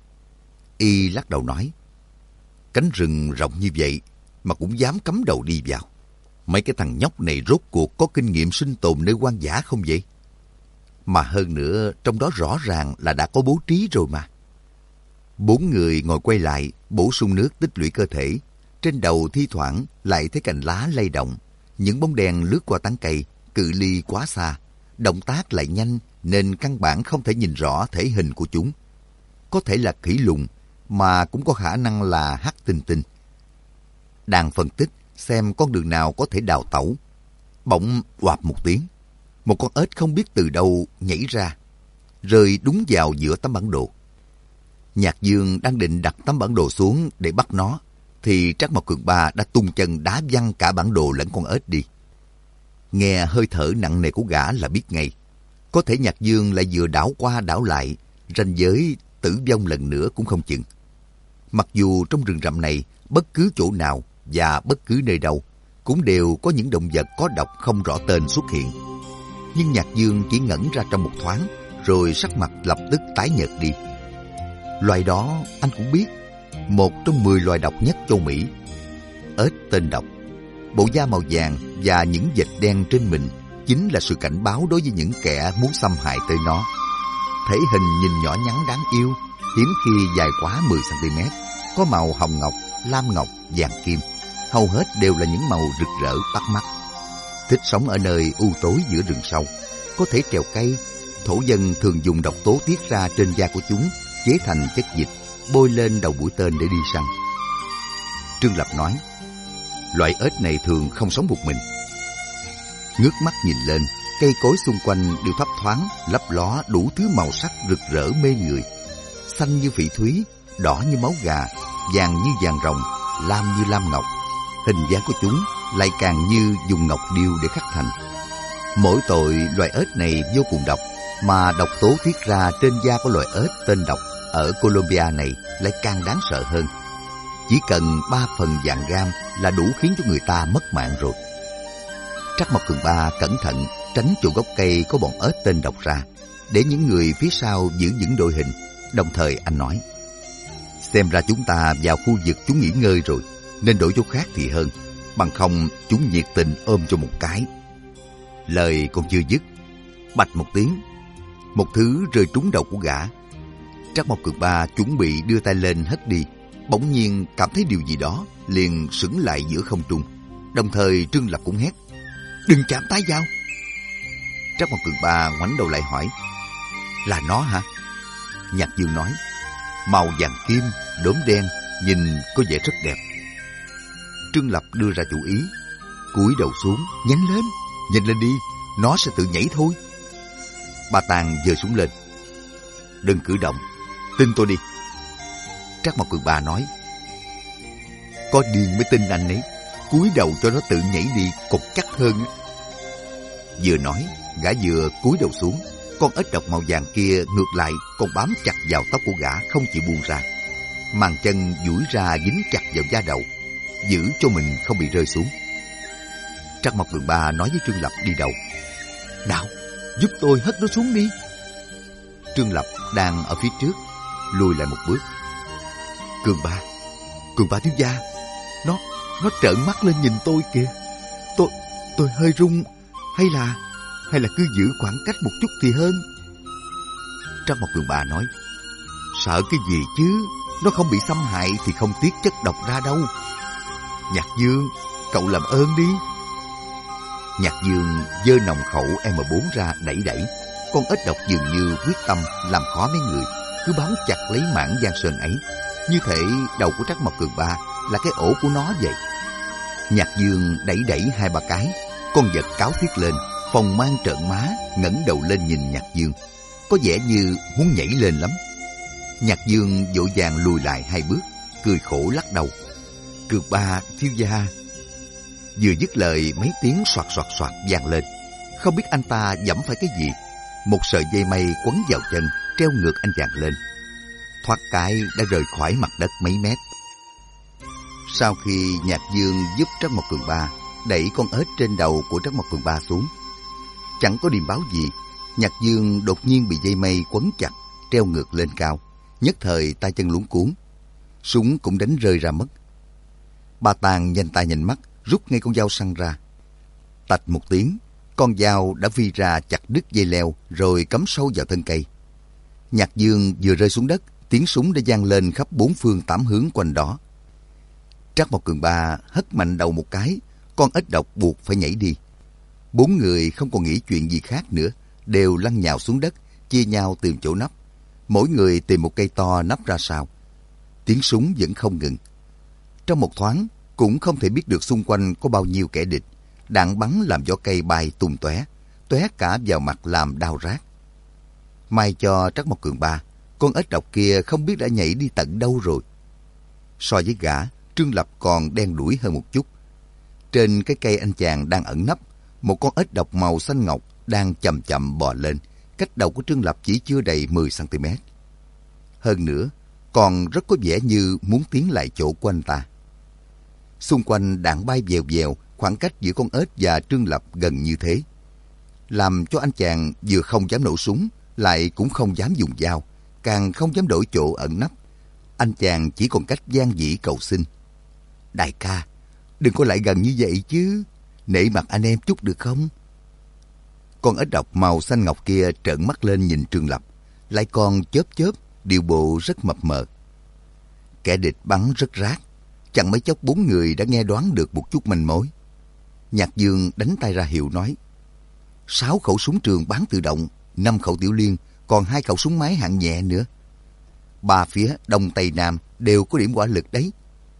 Y lắc đầu nói: Cánh rừng rộng như vậy mà cũng dám cắm đầu đi vào. Mấy cái thằng nhóc này rốt cuộc có kinh nghiệm sinh tồn nơi hoang dã không vậy? Mà hơn nữa, trong đó rõ ràng là đã có bố trí rồi mà. Bốn người ngồi quay lại, bổ sung nước tích lũy cơ thể. Trên đầu thi thoảng lại thấy cành lá lay động. Những bóng đèn lướt qua tán cây, cự ly quá xa. Động tác lại nhanh nên căn bản không thể nhìn rõ thể hình của chúng. Có thể là khỉ lùn, mà cũng có khả năng là hắc tinh tinh. Đang phân tích xem con đường nào có thể đào tẩu. Bỗng oạp một tiếng, một con ếch không biết từ đâu nhảy ra, rơi đúng vào giữa tấm bản đồ. Nhạc Dương đang định đặt tấm bản đồ xuống để bắt nó, thì Trác Mộc Cường Ba đã tung chân đá văng cả bản đồ lẫn con ếch đi. Nghe hơi thở nặng nề của gã là biết ngay. Có thể Nhạc Dương lại vừa đảo qua đảo lại, ranh giới tử vong lần nữa cũng không chừng. Mặc dù trong rừng rậm này, bất cứ chỗ nào và bất cứ nơi đâu cũng đều có những động vật có độc không rõ tên xuất hiện. Nhưng Nhạc Dương chỉ ngẩn ra trong một thoáng, rồi sắc mặt lập tức tái nhợt đi. Loài đó anh cũng biết, một trong mười loài độc nhất châu Mỹ. Ếch tên độc, bộ da màu vàng và những vệt đen trên mình chính là sự cảnh báo đối với những kẻ muốn xâm hại tới nó. Thể hình nhìn nhỏ nhắn đáng yêu, hiếm khi dài quá mười xăng-ti-mét, có màu hồng ngọc, lam ngọc, vàng kim, hầu hết đều là những màu rực rỡ bắt mắt. Thích sống ở nơi u tối giữa rừng sâu, có thể trèo cây. Thổ dân thường dùng độc tố tiết ra trên da của chúng, chế thành chất dịch, bôi lên đầu mũi tên để đi săn. Trương Lập nói: Loại ếch này thường không sống một mình. Ngước mắt nhìn lên, cây cối xung quanh đều thấp thoáng, lấp ló đủ thứ màu sắc rực rỡ mê người. Xanh như phỉ thúy, đỏ như máu gà, vàng như vàng rồng, lam như lam ngọc. Hình dáng của chúng lại càng như dùng ngọc điêu để khắc thành. Mỗi tội loài ếch này vô cùng độc, mà độc tố tiết ra trên da của loài ếch tên độc ở Colombia này lại càng đáng sợ hơn. Chỉ cần ba phần vàng gam là đủ khiến cho người ta mất mạng rồi. Trắc Mộc Cường Ba cẩn thận tránh chỗ gốc cây có bọn ếch tên độc ra, để những người phía sau giữ vững đội hình. Đồng thời anh nói, xem ra chúng ta vào khu vực chúng nghỉ ngơi rồi, nên đổi chỗ khác thì hơn, bằng không chúng nhiệt tình ôm cho một cái. Lời còn chưa dứt, bạch một tiếng, một thứ rơi trúng đầu của gã. Trắc Mộc Cường Ba chuẩn bị đưa tay lên hất đi, bỗng nhiên cảm thấy điều gì đó, liền sững lại giữa không trung. Đồng thời Trương Lập cũng hét, đừng chạm tay vào. Trắc Mộc Cường Ba ngoảnh đầu lại hỏi, là nó hả? Nhạc Dương nói, màu vàng kim, đốm đen, nhìn có vẻ rất đẹp. Trương Lập đưa ra chủ ý, cúi đầu xuống, nhanh lên, nhanh lên đi, nó sẽ tự nhảy thôi. Ba Tàng giơ súng lên, đừng cử động, tin tôi đi. Trắc Mộc Cường Ba nói, có điên mới tin anh ấy, cúi đầu cho nó tự nhảy đi còn chắc hơn. Vừa nói, gã vừa cúi đầu xuống, con ếch độc màu vàng kia ngược lại còn bám chặt vào tóc của gã không chịu buông ra. Màn chân duỗi ra dính chặt vào da đầu, giữ cho mình không bị rơi xuống. Trắc Mộc Cường Ba nói với Trương Lập đi đầu, nào, giúp tôi hất nó xuống đi. Trương Lập đang ở phía trước, lùi lại một bước. Cường Ba, Cường Ba thiếu gia, nó, nó trợn mắt lên nhìn tôi kìa. Tôi, tôi hơi run, hay là, hay là cứ giữ khoảng cách một chút thì hơn. Trắc Mộc Cường Ba nói, sợ cái gì chứ, nó không bị xâm hại thì không tiết chất độc ra đâu. Nhạc Dương, cậu làm ơn đi. Nhạc Dương giơ nòng khẩu M bốn ra đẩy đẩy. Con ếch độc dường như quyết tâm làm khó mấy người, cứ bám chặt lấy mảng giang sơn ấy, như thể đầu của Trắc Mộc Cường Ba là cái ổ của nó vậy. Nhạc Dương đẩy đẩy hai ba cái, con vật cáo thiết lên, phòng mang trợn má, ngẩng đầu lên nhìn Nhạc Dương, có vẻ như muốn nhảy lên lắm. Nhạc Dương vội vàng lùi lại hai bước, cười khổ lắc đầu. Cường Ba thiếu gia. Vừa dứt lời, mấy tiếng soạt soạt soạt vang lên. Không biết anh ta giẫm phải cái gì, một sợi dây mây quấn vào chân, treo ngược anh chàng lên. Thoát cái đã rời khỏi mặt đất mấy mét. Sau khi Nhạc Dương giúp Trắc Mộc Cường Ba đẩy con ếch trên đầu của Trắc Mộc Cường Ba xuống, chẳng có điềm báo gì, Nhạc Dương đột nhiên bị dây mây quấn chặt, treo ngược lên cao, nhất thời tay chân luống cuống, súng cũng đánh rơi ra mất. Ba Tàng nhanh tay nhanh mắt rút ngay con dao săn ra. Tạch một tiếng, con dao đã phi ra chặt đứt dây leo rồi cắm sâu vào thân cây. Nhạc Dương vừa rơi xuống đất, tiếng súng đã vang lên khắp bốn phương tám hướng quanh đó. Trắc Mộc Cường Ba hất mạnh đầu một cái, con ếch độc buộc phải nhảy đi. Bốn người không còn nghĩ chuyện gì khác nữa, đều lăn nhào xuống đất, chia nhau tìm chỗ nấp. Mỗi người tìm một cây to nấp ra sau. Tiếng súng vẫn không ngừng. Trong một thoáng, cũng không thể biết được xung quanh có bao nhiêu kẻ địch. Đạn bắn làm vỏ cây bay tung tóe, tóe cả vào mặt làm đau rát. May cho Trắc Mộc Cường Ba, con ếch độc kia không biết đã nhảy đi tận đâu rồi. So với gã, Trương Lập còn đen đủi hơn một chút. Trên cái cây anh chàng đang ẩn nấp, một con ếch độc màu xanh ngọc đang chậm chậm bò lên, cách đầu của Trương Lập chỉ chưa đầy mười xăng ti mét. Hơn nữa, còn rất có vẻ như muốn tiến lại chỗ của anh ta. Xung quanh đạn bay vèo vèo, khoảng cách giữa con ếch và Trương Lập gần như thế, làm cho anh chàng vừa không dám nổ súng, lại cũng không dám dùng dao, càng không dám đổi chỗ ẩn nấp. Anh chàng chỉ còn cách van dĩ cầu xin. Đại ca, đừng có lại gần như vậy chứ, nể mặt anh em chút được không? Con ếch độc màu xanh ngọc kia trợn mắt lên nhìn Trương Lập, lại còn chớp chớp, điều bộ rất mập mờ. Kẻ địch bắn rất rát, chẳng mấy chốc bốn người đã nghe đoán được một chút manh mối. Nhạc Dương đánh tay ra hiệu nói, sáu khẩu súng trường bán tự động, năm khẩu tiểu liên, còn hai khẩu súng máy hạng nhẹ nữa. Ba phía đông tây nam đều có điểm hỏa lực đấy.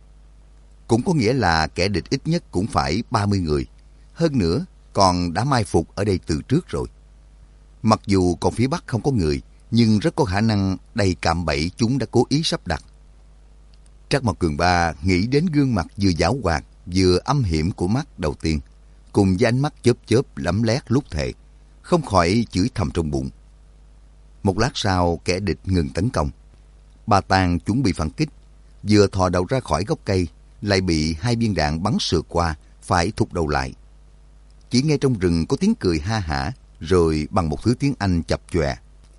Cũng có nghĩa là kẻ địch ít nhất cũng phải ba mươi người. Hơn nữa, còn đã mai phục ở đây từ trước rồi. Mặc dù còn phía bắc không có người, nhưng rất có khả năng đây cạm bẫy chúng đã cố ý sắp đặt. Trắc Mộc Cường Ba nghĩ đến gương mặt vừa giảo hoạt, vừa âm hiểm của mắt đầu tiên, cùng với ánh mắt chớp chớp lấm lét lúc thề, không khỏi chửi thầm trong bụng. Một lát sau, kẻ địch ngừng tấn công. Ba Tàng chuẩn bị phản kích, vừa thò đầu ra khỏi gốc cây, lại bị hai viên đạn bắn sượt qua, phải thụt đầu lại. Chỉ nghe trong rừng có tiếng cười ha hả, rồi bằng một thứ tiếng Anh chập chọe.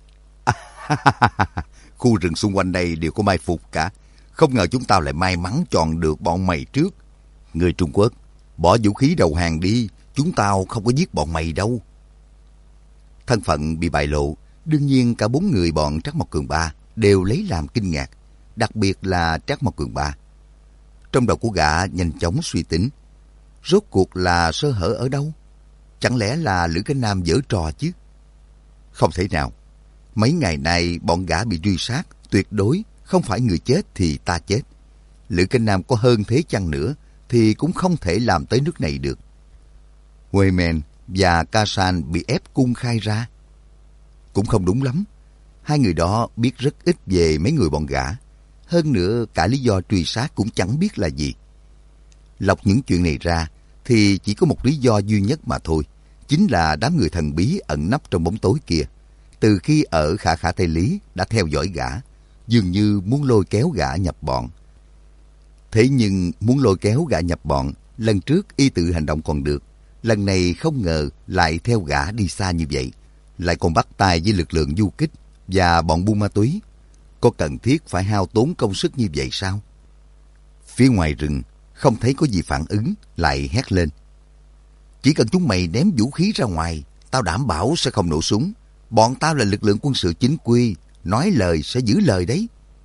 Khu rừng xung quanh đây đều có mai phục cả. Không ngờ chúng tao lại may mắn chọn được bọn mày trước. Người Trung Quốc, bỏ vũ khí đầu hàng đi, chúng tao không có giết bọn mày đâu. Thân phận bị bại lộ, đương nhiên cả bốn người bọn Trác Mộc Cường Ba đều lấy làm kinh ngạc, đặc biệt là Trác Mộc Cường Ba. Trong đầu của gã nhanh chóng suy tính, rốt cuộc là sơ hở ở đâu? Chẳng lẽ là Lữ Cánh Nam giở trò chứ? Không thể nào. Mấy ngày nay bọn gã bị truy sát, tuyệt đối không phải người chết thì ta chết. Lữ Cánh Nam có hơn thế chăng nữa thì cũng không thể làm tới nước này được. Huệ Mền và Ca San bị ép cung khai ra. Cũng không đúng lắm. Hai người đó biết rất ít về mấy người bọn gã. Hơn nữa cả lý do truy sát cũng chẳng biết là gì. Lọc những chuyện này ra thì chỉ có một lý do duy nhất mà thôi. Chính là đám người thần bí ẩn nấp trong bóng tối kia. Từ khi ở Khả Khả Tây Lý đã theo dõi gã, dường như muốn lôi kéo gã nhập bọn. Thế nhưng muốn lôi kéo gã nhập bọn, lần trước y tự hành động còn được. Lần này không ngờ lại theo gã đi xa như vậy. Lại còn bắt tay với lực lượng du kích và bọn buôn ma túy. Có cần thiết phải hao tốn công sức như vậy sao? Phía ngoài rừng, không thấy có gì phản ứng, lại hét lên. Chỉ cần chúng mày ném vũ khí ra ngoài, tao đảm bảo sẽ không nổ súng. Bọn tao là lực lượng quân sự chính quy, nói lời sẽ giữ lời đấy.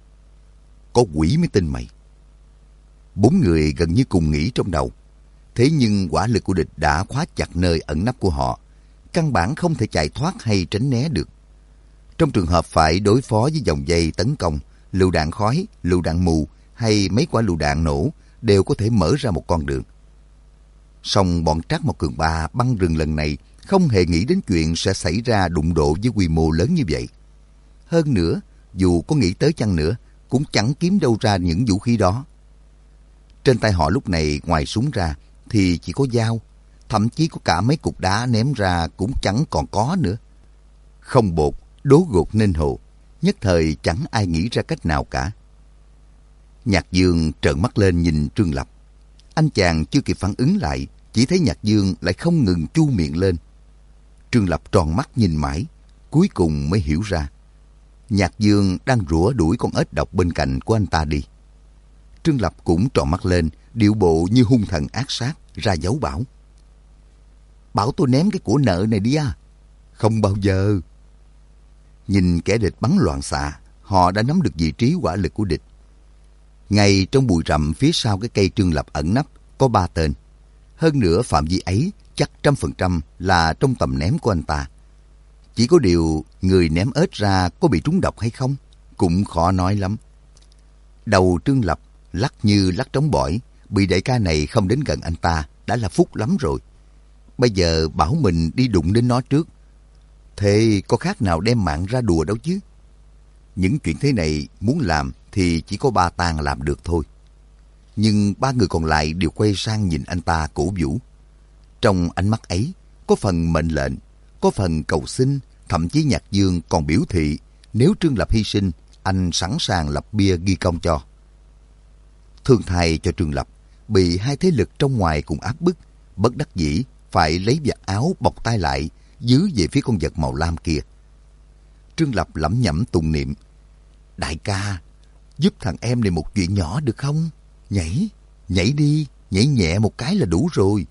Có quỷ mới tin mày. Bốn người gần như cùng nghĩ trong đầu. Thế nhưng quả lực của địch đã khóa chặt nơi ẩn nấp của họ. Căn bản không thể chạy thoát hay tránh né được. Trong trường hợp phải đối phó với dòng dây tấn công, lựu đạn khói, lựu đạn mù hay mấy quả lựu đạn nổ đều có thể mở ra một con đường. Song bọn Trác Mộc Cường Ba băng rừng lần này không hề nghĩ đến chuyện sẽ xảy ra đụng độ với quy mô lớn như vậy. Hơn nữa, dù có nghĩ tới chăng nữa, cũng chẳng kiếm đâu ra những vũ khí đó. Trên tay họ lúc này ngoài súng ra thì chỉ có dao, thậm chí có cả mấy cục đá ném ra cũng chẳng còn có nữa. Không bột, đố gột nên hồ, nhất thời chẳng ai nghĩ ra cách nào cả. Nhạc Dương trợn mắt lên nhìn Trương Lập. Anh chàng chưa kịp phản ứng lại, chỉ thấy Nhạc Dương lại không ngừng chu miệng lên. Trương Lập tròn mắt nhìn mãi, cuối cùng mới hiểu ra. Nhạc Dương đang rủa đuổi con ếch độc bên cạnh của anh ta đi. Trương Lập cũng tròn mắt lên, điệu bộ như hung thần ác sát, ra dấu bảo. Bảo tôi ném cái của nợ này đi à? Không bao giờ. Nhìn kẻ địch bắn loạn xạ, họ đã nắm được vị trí hỏa lực của địch. Ngay trong bụi rậm phía sau cái cây Trương Lập ẩn nấp có ba tên. Hơn nữa phạm vi ấy chắc trăm phần trăm là trong tầm ném của anh ta. Chỉ có điều người ném ếch ra có bị trúng độc hay không cũng khó nói lắm. Đầu Trương Lập lắc như lắc trống bỏi, bị đại ca này không đến gần anh ta đã là phúc lắm rồi. Bây giờ bảo mình đi đụng đến nó trước, thế có khác nào đem mạng ra đùa đâu chứ. Những chuyện thế này muốn làm thì chỉ có Ba Tàng làm được thôi. Nhưng ba người còn lại đều quay sang nhìn anh ta cổ vũ. Trong ánh mắt ấy có phần mệnh lệnh, có phần cầu xin, thậm chí Nhạc Dương còn biểu thị nếu Trương Lập hy sinh, anh sẵn sàng lập bia ghi công cho. Thương thay cho Trương Lập, bị hai thế lực trong ngoài cùng áp bức, bất đắc dĩ phải lấy vạt áo bọc tay lại, giữ về phía con vật màu lam kia. Trương Lập lẩm nhẩm tụng niệm. Đại ca, giúp thằng em này một chuyện nhỏ được không? Nhảy, nhảy đi, nhảy nhẹ một cái là đủ rồi.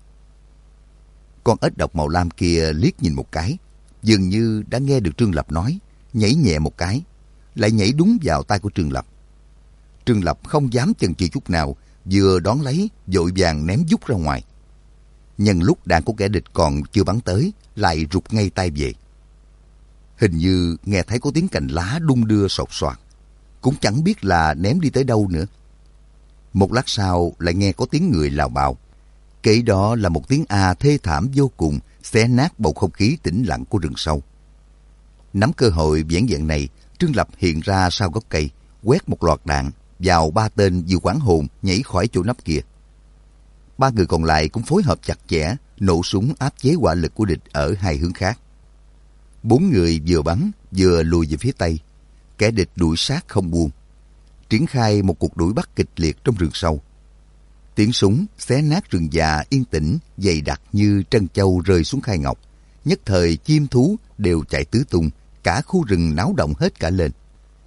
Con ếch độc màu lam kia liếc nhìn một cái, dường như đã nghe được Trương Lập nói, nhảy nhẹ một cái, lại nhảy đúng vào tay của Trương Lập. Trương Lập không dám chần chừ chút nào, vừa đón lấy, vội vàng ném vút ra ngoài. Nhân lúc đạn của kẻ địch còn chưa bắn tới, lại rụt ngay tay về. Hình như nghe thấy có tiếng cành lá đung đưa sột soạt, cũng chẳng biết là ném đi tới đâu nữa. Một lát sau lại nghe có tiếng người lào bào. Kế đó là một tiếng a thê thảm vô cùng, xé nát bầu không khí tĩnh lặng của rừng sâu. Nắm cơ hội vẻn vẹn này, Trương Lập hiện ra sau gốc cây, quét một loạt đạn vào ba tên vừa quán hồn nhảy khỏi chỗ nấp kia. Ba người còn lại cũng phối hợp chặt chẽ, nổ súng áp chế hỏa lực của địch ở hai hướng khác. Bốn người vừa bắn vừa lùi về phía tây, kẻ địch đuổi sát không buông. triển khai một cuộc đuổi bắt kịch liệt trong rừng sâu. Tiếng súng xé nát rừng già yên tĩnh, dày đặc như trân châu rơi xuống khai ngọc. Nhất thời chim thú đều chạy tứ tung, cả khu rừng náo động hết cả lên.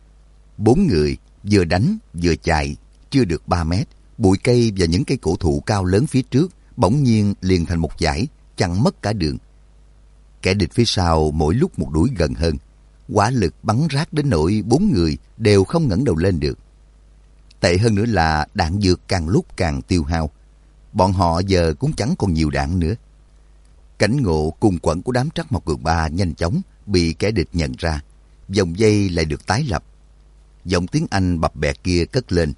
Bốn người vừa đánh vừa chạy, chưa được ba mét, bụi cây và những cây cổ thụ cao lớn phía trước bỗng nhiên liền thành một dải, chặn mất cả đường. Kẻ địch phía sau mỗi lúc một đuổi gần hơn, hỏa lực bắn rát đến nỗi bốn người đều không ngẩng đầu lên được. Tệ hơn nữa là đạn dược càng lúc càng tiêu hao. Bọn họ giờ cũng chẳng còn nhiều đạn nữa. Cảnh ngộ cùng quẫn của đám Trắc Mộc Cường Ba nhanh chóng bị kẻ địch nhận ra. Vòng dây lại được tái lập. Giọng tiếng Anh bập bẹ kia cất lên.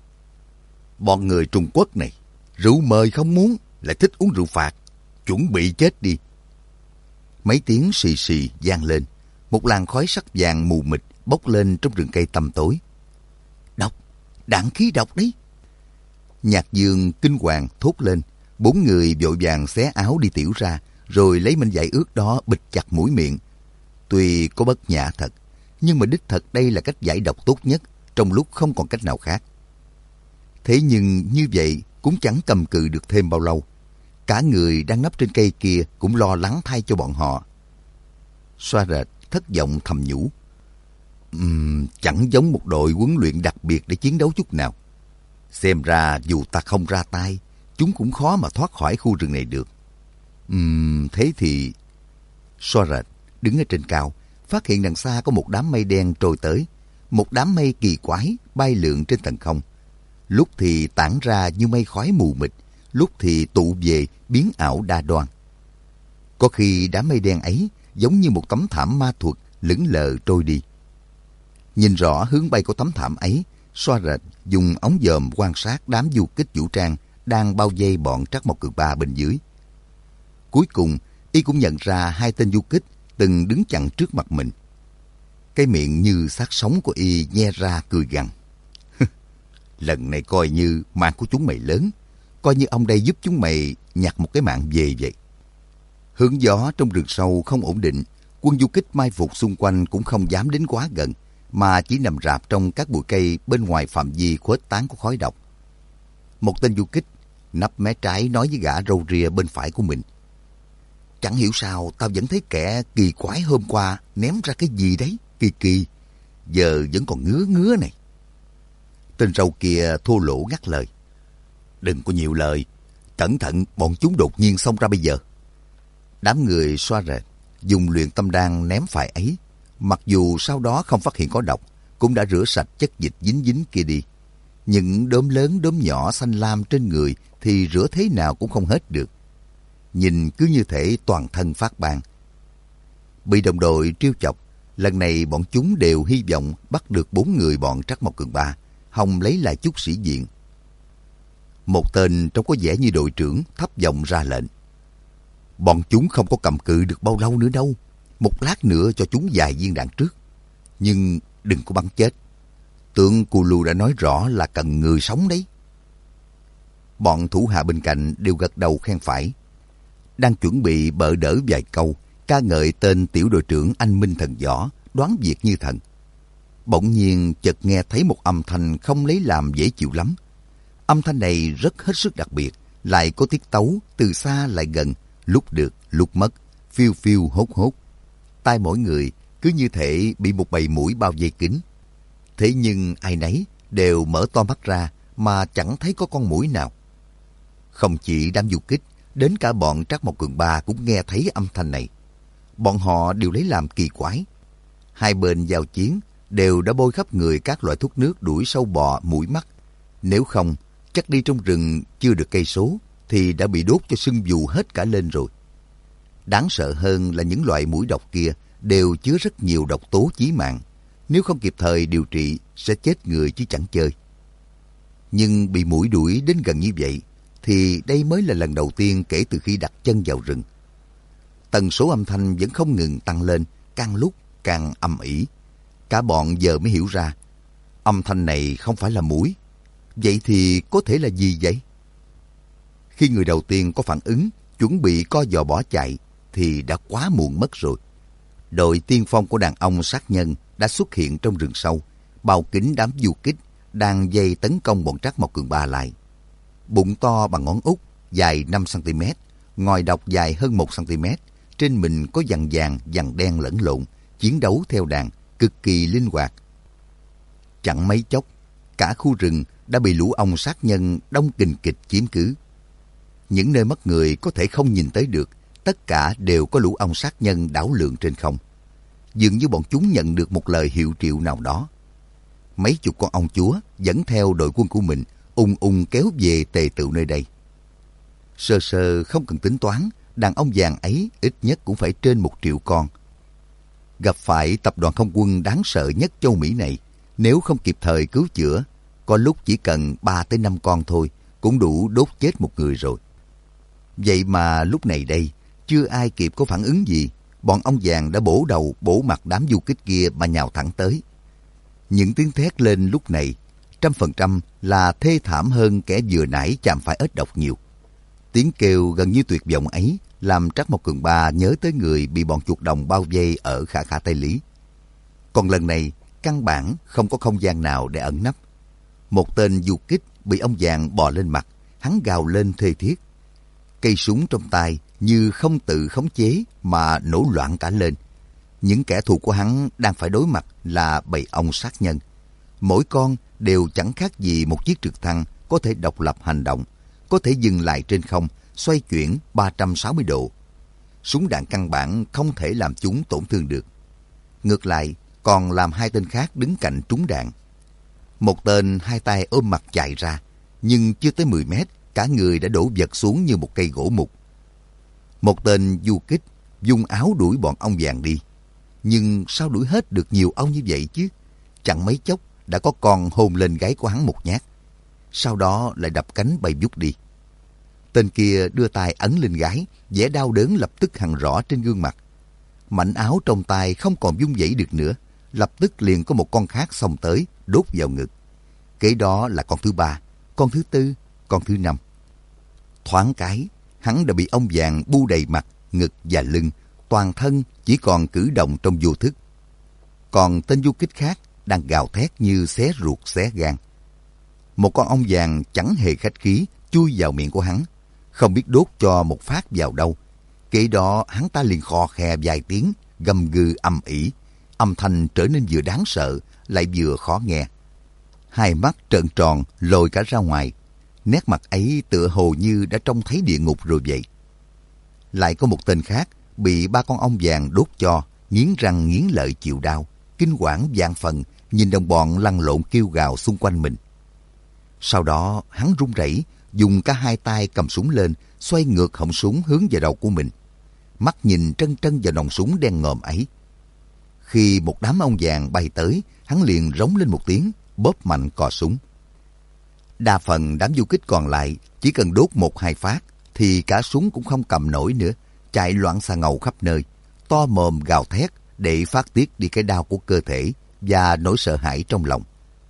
Bọn người Trung Quốc này, rượu mời không muốn, lại thích uống rượu phạt. Chuẩn bị chết đi. Mấy tiếng xì xì vang lên. Một làn khói sắc vàng mù mịt bốc lên trong rừng cây tăm tối. Độc, đạn khí độc đấy. Nhạc Dương kinh hoàng thốt lên. Bốn người vội vàng xé áo đi tiểu ra, rồi lấy manh vải ướt đó bịt chặt mũi miệng. Tuy có bất nhã thật, nhưng mà đích thật đây là cách giải độc tốt nhất trong lúc không còn cách nào khác. Thế nhưng như vậy cũng chẳng cầm cự được thêm bao lâu. Cả người đang nấp trên cây kia cũng lo lắng thay cho bọn họ. Xoa rệt thất vọng thầm nhủ. Uhm, chẳng giống một đội huấn luyện đặc biệt để chiến đấu chút nào. Xem ra dù ta không ra tay, chúng cũng khó mà thoát khỏi khu rừng này được. Uhm, thế thì... Xoa rệt đứng ở trên cao, phát hiện đằng xa có một đám mây đen trôi tới. Một đám mây kỳ quái bay lượn trên tầng không. Lúc thì tản ra như mây khói mù mịt, lúc thì tụ về biến ảo đa đoan. Có khi đám mây đen ấy giống như một tấm thảm ma thuật lững lờ trôi đi. Nhìn rõ hướng bay của tấm thảm ấy, Xoa rệt dùng ống dòm quan sát đám du kích vũ trang đang bao vây bọn Trắc Mộc Cường Ba bên dưới. Cuối cùng, y cũng nhận ra hai tên du kích từng đứng chặn trước mặt mình. Cái miệng như xác sống của y nhe ra cười gằn. Lần này coi như mạng của chúng mày lớn, coi như ông đây giúp chúng mày nhặt một cái mạng về vậy. Hướng gió trong rừng sâu không ổn định, quân du kích mai phục xung quanh cũng không dám đến quá gần, mà chỉ nằm rạp trong các bụi cây bên ngoài phạm vi khuếch tán của khói độc. Một tên du kích nấp mé trái nói với gã râu ria bên phải của mình. Chẳng hiểu sao tao vẫn thấy kẻ kỳ quái hôm qua ném ra cái gì đấy, kỳ kỳ, giờ vẫn còn ngứa ngứa này. Tên râu kia thô lỗ ngắt lời. Đừng có nhiều lời, cẩn thận bọn chúng đột nhiên xông ra bây giờ. Đám người Xoa rệt dùng luyện tâm đan ném phải ấy, mặc dù sau đó không phát hiện có độc, cũng đã rửa sạch chất dịch dính dính kia đi. Những đốm lớn đốm nhỏ xanh lam trên người thì rửa thế nào cũng không hết được. Nhìn cứ như thể toàn thân phát ban. Bị đồng đội trêu chọc, lần này bọn chúng đều hy vọng bắt được bốn người bọn Trắc Mộc Cường Ba, hòng lấy lại chút sĩ diện. Một tên trông có vẻ như đội trưởng thấp giọng ra lệnh. Bọn chúng không có cầm cự được bao lâu nữa đâu. Một lát nữa cho chúng vài viên đạn trước. Nhưng đừng có bắn chết. Tướng Cù Lu đã nói rõ là cần người sống đấy. Bọn thủ hạ bên cạnh đều gật đầu khen phải. Đang chuẩn bị bợ đỡ vài câu, ca ngợi tên tiểu đội trưởng anh minh thần võ, đoán việc như thần. Bỗng nhiên chợt nghe thấy một âm thanh không lấy làm dễ chịu lắm. Âm thanh này rất hết sức đặc biệt, lại có tiết tấu từ xa lại gần, lúc được lúc mất, phiêu phiêu hốt hốt. Tai mỗi người cứ như thể bị một bầy muỗi bao vây kín. Thế nhưng ai nấy đều mở to mắt ra mà chẳng thấy có con muỗi nào. Không chỉ đám du kích, đến cả bọn Trắc Mộc Cường Ba cũng nghe thấy âm thanh này. Bọn họ đều lấy làm kỳ quái. Hai bên giao chiến đều đã bôi khắp người các loại thuốc nước đuổi sâu bọ, muỗi mắt. Nếu không, chắc đi trong rừng chưa được cây số thì đã bị đốt cho sưng vù hết cả lên rồi. Đáng sợ hơn là những loại muỗi độc kia đều chứa rất nhiều độc tố chí mạng. Nếu không kịp thời điều trị sẽ chết người chứ chẳng chơi. Nhưng bị muỗi đuổi đến gần như vậy thì đây mới là lần đầu tiên kể từ khi đặt chân vào rừng. Tần số âm thanh vẫn không ngừng tăng lên, càng lúc càng âm ỉ. Cả bọn giờ mới hiểu ra, âm thanh này không phải là muỗi. Vậy thì có thể là gì vậy? Khi người đầu tiên có phản ứng, chuẩn bị co giò bỏ chạy, thì đã quá muộn mất rồi. Đội tiên phong của đàn ông sát nhân đã xuất hiện trong rừng sâu, bao kín đám du kích, đang dây tấn công bọn Trác Mộc Cường Ba lại. Bụng to bằng ngón út, dài năm xăng-ti-mét, ngòi độc dài hơn một xăng-ti-mét, trên mình có vằn vàng, vằn đen lẫn lộn, chiến đấu theo đàn, cực kỳ linh hoạt. Chẳng mấy chốc, cả khu rừng đã bị lũ ong sát nhân đông kình kịch chiếm cứ. Những nơi mắt người có thể không nhìn tới được, tất cả đều có lũ ong sát nhân đảo lượn trên không. Dường như bọn chúng nhận được một lời hiệu triệu nào đó. Mấy chục con ong chúa dẫn theo đội quân của mình ung ung kéo về tề tựu nơi đây. Sơ sơ không cần tính toán, đàn ong vàng ấy ít nhất cũng phải trên một triệu con. Gặp phải tập đoàn không quân đáng sợ nhất châu Mỹ này, nếu không kịp thời cứu chữa, có lúc chỉ cần ba tới năm con thôi cũng đủ đốt chết một người rồi. Vậy mà lúc này đây, chưa ai kịp có phản ứng gì, bọn ong vàng đã bổ đầu bổ mặt đám du kích kia mà nhào thẳng tới. Những tiếng thét lên lúc này trăm phần trăm là thê thảm hơn kẻ vừa nãy chạm phải ếch độc nhiều. Tiếng kêu gần như tuyệt vọng ấy làm Trác Mộc Cường Ba nhớ tới người bị bọn chuột đồng bao vây ở Khả Khả Tây Lý. Còn lần này, căn bản không có không gian nào để ẩn nấp. Một tên du kích bị ong vàng bò lên mặt, hắn gào lên thê thiết. Cây súng trong tay như không tự khống chế mà nổ loạn cả lên. Những kẻ thù của hắn đang phải đối mặt là bầy ong sát nhân. Mỗi con đều chẳng khác gì một chiếc trực thăng có thể độc lập hành động, có thể dừng lại trên không, xoay chuyển ba trăm sáu mươi độ. Súng đạn căn bản không thể làm chúng tổn thương được. Ngược lại, còn làm hai tên khác đứng cạnh trúng đạn. Một tên hai tay ôm mặt chạy ra, nhưng chưa tới mười mét, cả người đã đổ vật xuống như một cây gỗ mục. Một tên du kích dùng áo đuổi bọn ong vàng đi. Nhưng sao đuổi hết được nhiều ong như vậy chứ? Chẳng mấy chốc đã có con hôn lên gáy của hắn một nhát. Sau đó lại đập cánh bay vút đi. Tên kia đưa tay ấn lên gáy, vẻ đau đớn lập tức hằn rõ trên gương mặt. Mảnh áo trong tay không còn vung vẩy được nữa, lập tức liền có một con khác xông tới, đốt vào ngực. Kế đó là con thứ ba, con thứ tư, con thứ năm. Thoáng cái, hắn đã bị ong vàng bu đầy mặt, ngực và lưng, toàn thân chỉ còn cử động trong vô thức. Còn tên du kích khác đang gào thét như xé ruột xé gan. Một con ong vàng chẳng hề khách khí chui vào miệng của hắn, không biết đốt cho một phát vào đâu. Kế đó hắn ta liền khò khè vài tiếng, gầm gừ ầm ĩ, âm thanh trở nên vừa đáng sợ lại vừa khó nghe. Hai mắt trợn tròn lồi cả ra ngoài, nét mặt ấy tựa hồ như đã trông thấy địa ngục rồi vậy. Lại có một tên khác bị ba con ong vàng đốt cho, nghiến răng nghiến lợi chịu đau, kinh quản vạn phần, nhìn đồng bọn lăn lộn kêu gào xung quanh mình. Sau đó hắn run rẩy, dùng cả hai tay cầm súng lên, xoay ngược họng súng hướng về đầu của mình. Mắt nhìn trân trân vào nòng súng đen ngòm ấy. Khi một đám ong vàng bay tới, hắn liền rống lên một tiếng, bóp mạnh cò súng. Đa phần đám du kích còn lại chỉ cần đốt một hai phát thì cả súng cũng không cầm nổi nữa, chạy loạn xà ngầu khắp nơi, to mồm gào thét để phát tiết đi cái đau của cơ thể và nỗi sợ hãi trong lòng.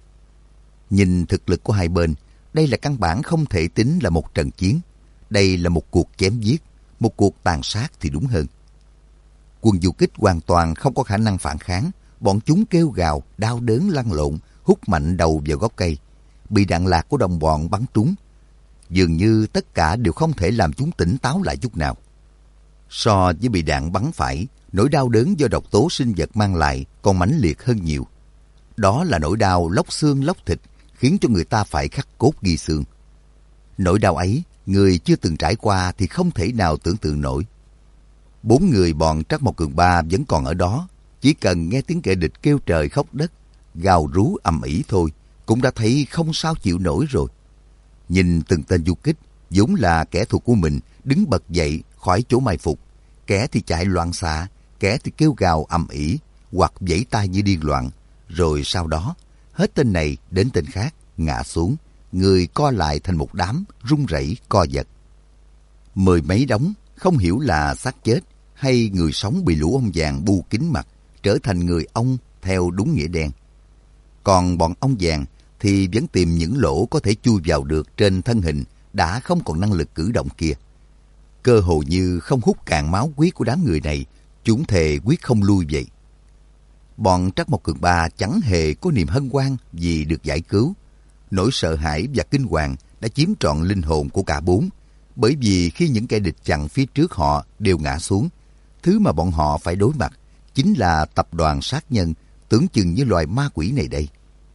Nhìn thực lực của hai bên, đây là căn bản không thể tính là một trận chiến. Đây là một cuộc chém giết, một cuộc tàn sát thì đúng hơn. Quân du kích hoàn toàn không có khả năng phản kháng. Bọn chúng kêu gào, đau đớn lăn lộn, hút mạnh đầu vào gốc cây. Bị đạn lạc của đồng bọn bắn trúng. Dường như tất cả đều không thể làm chúng tỉnh táo lại chút nào. So với bị đạn bắn phải, nỗi đau đớn do độc tố sinh vật mang lại còn mãnh liệt hơn nhiều. Đó là nỗi đau lóc xương lóc thịt, khiến cho người ta phải khắc cốt ghi xương. Nỗi đau ấy, người chưa từng trải qua thì không thể nào tưởng tượng nổi. Bốn người bọn Trác Mộc Cường Ba vẫn còn ở đó, chỉ cần nghe tiếng kẻ địch kêu trời khóc đất, gào rú ầm ĩ thôi, cũng đã thấy không sao chịu nổi rồi. Nhìn từng tên du kích, vốn là kẻ thù của mình, đứng bật dậy khỏi chỗ mai phục. Kẻ thì chạy loạn xạ, kẻ thì kêu gào ầm ĩ, hoặc vẫy tay như điên loạn. Rồi sau đó, hết tên này đến tên khác, ngã xuống, người co lại thành một đám, run rẩy co giật. Mười mấy đống, không hiểu là xác chết hay người sống bị lũ ong vàng bu kín mặt, trở thành người ong theo đúng nghĩa đen. Còn bọn ong vàng thì vẫn tìm những lỗ có thể chui vào được trên thân hình đã không còn năng lực cử động kia. Cơ hồ như không hút cạn máu huyết của đám người này, chúng thề quyết không lui vậy. Bọn Trác Mộc Cường Ba chẳng hề có niềm hân hoan vì được giải cứu. Nỗi sợ hãi và kinh hoàng đã chiếm trọn linh hồn của cả bốn, bởi vì khi những kẻ địch chặn phía trước họ đều ngã xuống, thứ mà bọn họ phải đối mặt chính là tập đoàn sát nhân tưởng chừng như loài ma quỷ này đây.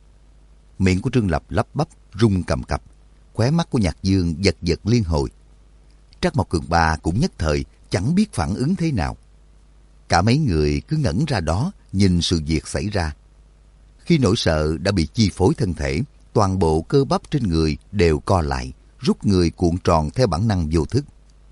Miệng của Trương Lập lắp bắp, rung cầm cập, khóe mắt của Nhạc Dương giật giật liên hồi. Trác Mộc Cường Ba cũng nhất thời chẳng biết phản ứng thế nào. Cả mấy người cứ ngẩn ra đó nhìn sự việc xảy ra. Khi nỗi sợ đã bị chi phối thân thể, toàn bộ cơ bắp trên người đều co lại, rút người cuộn tròn theo bản năng vô thức.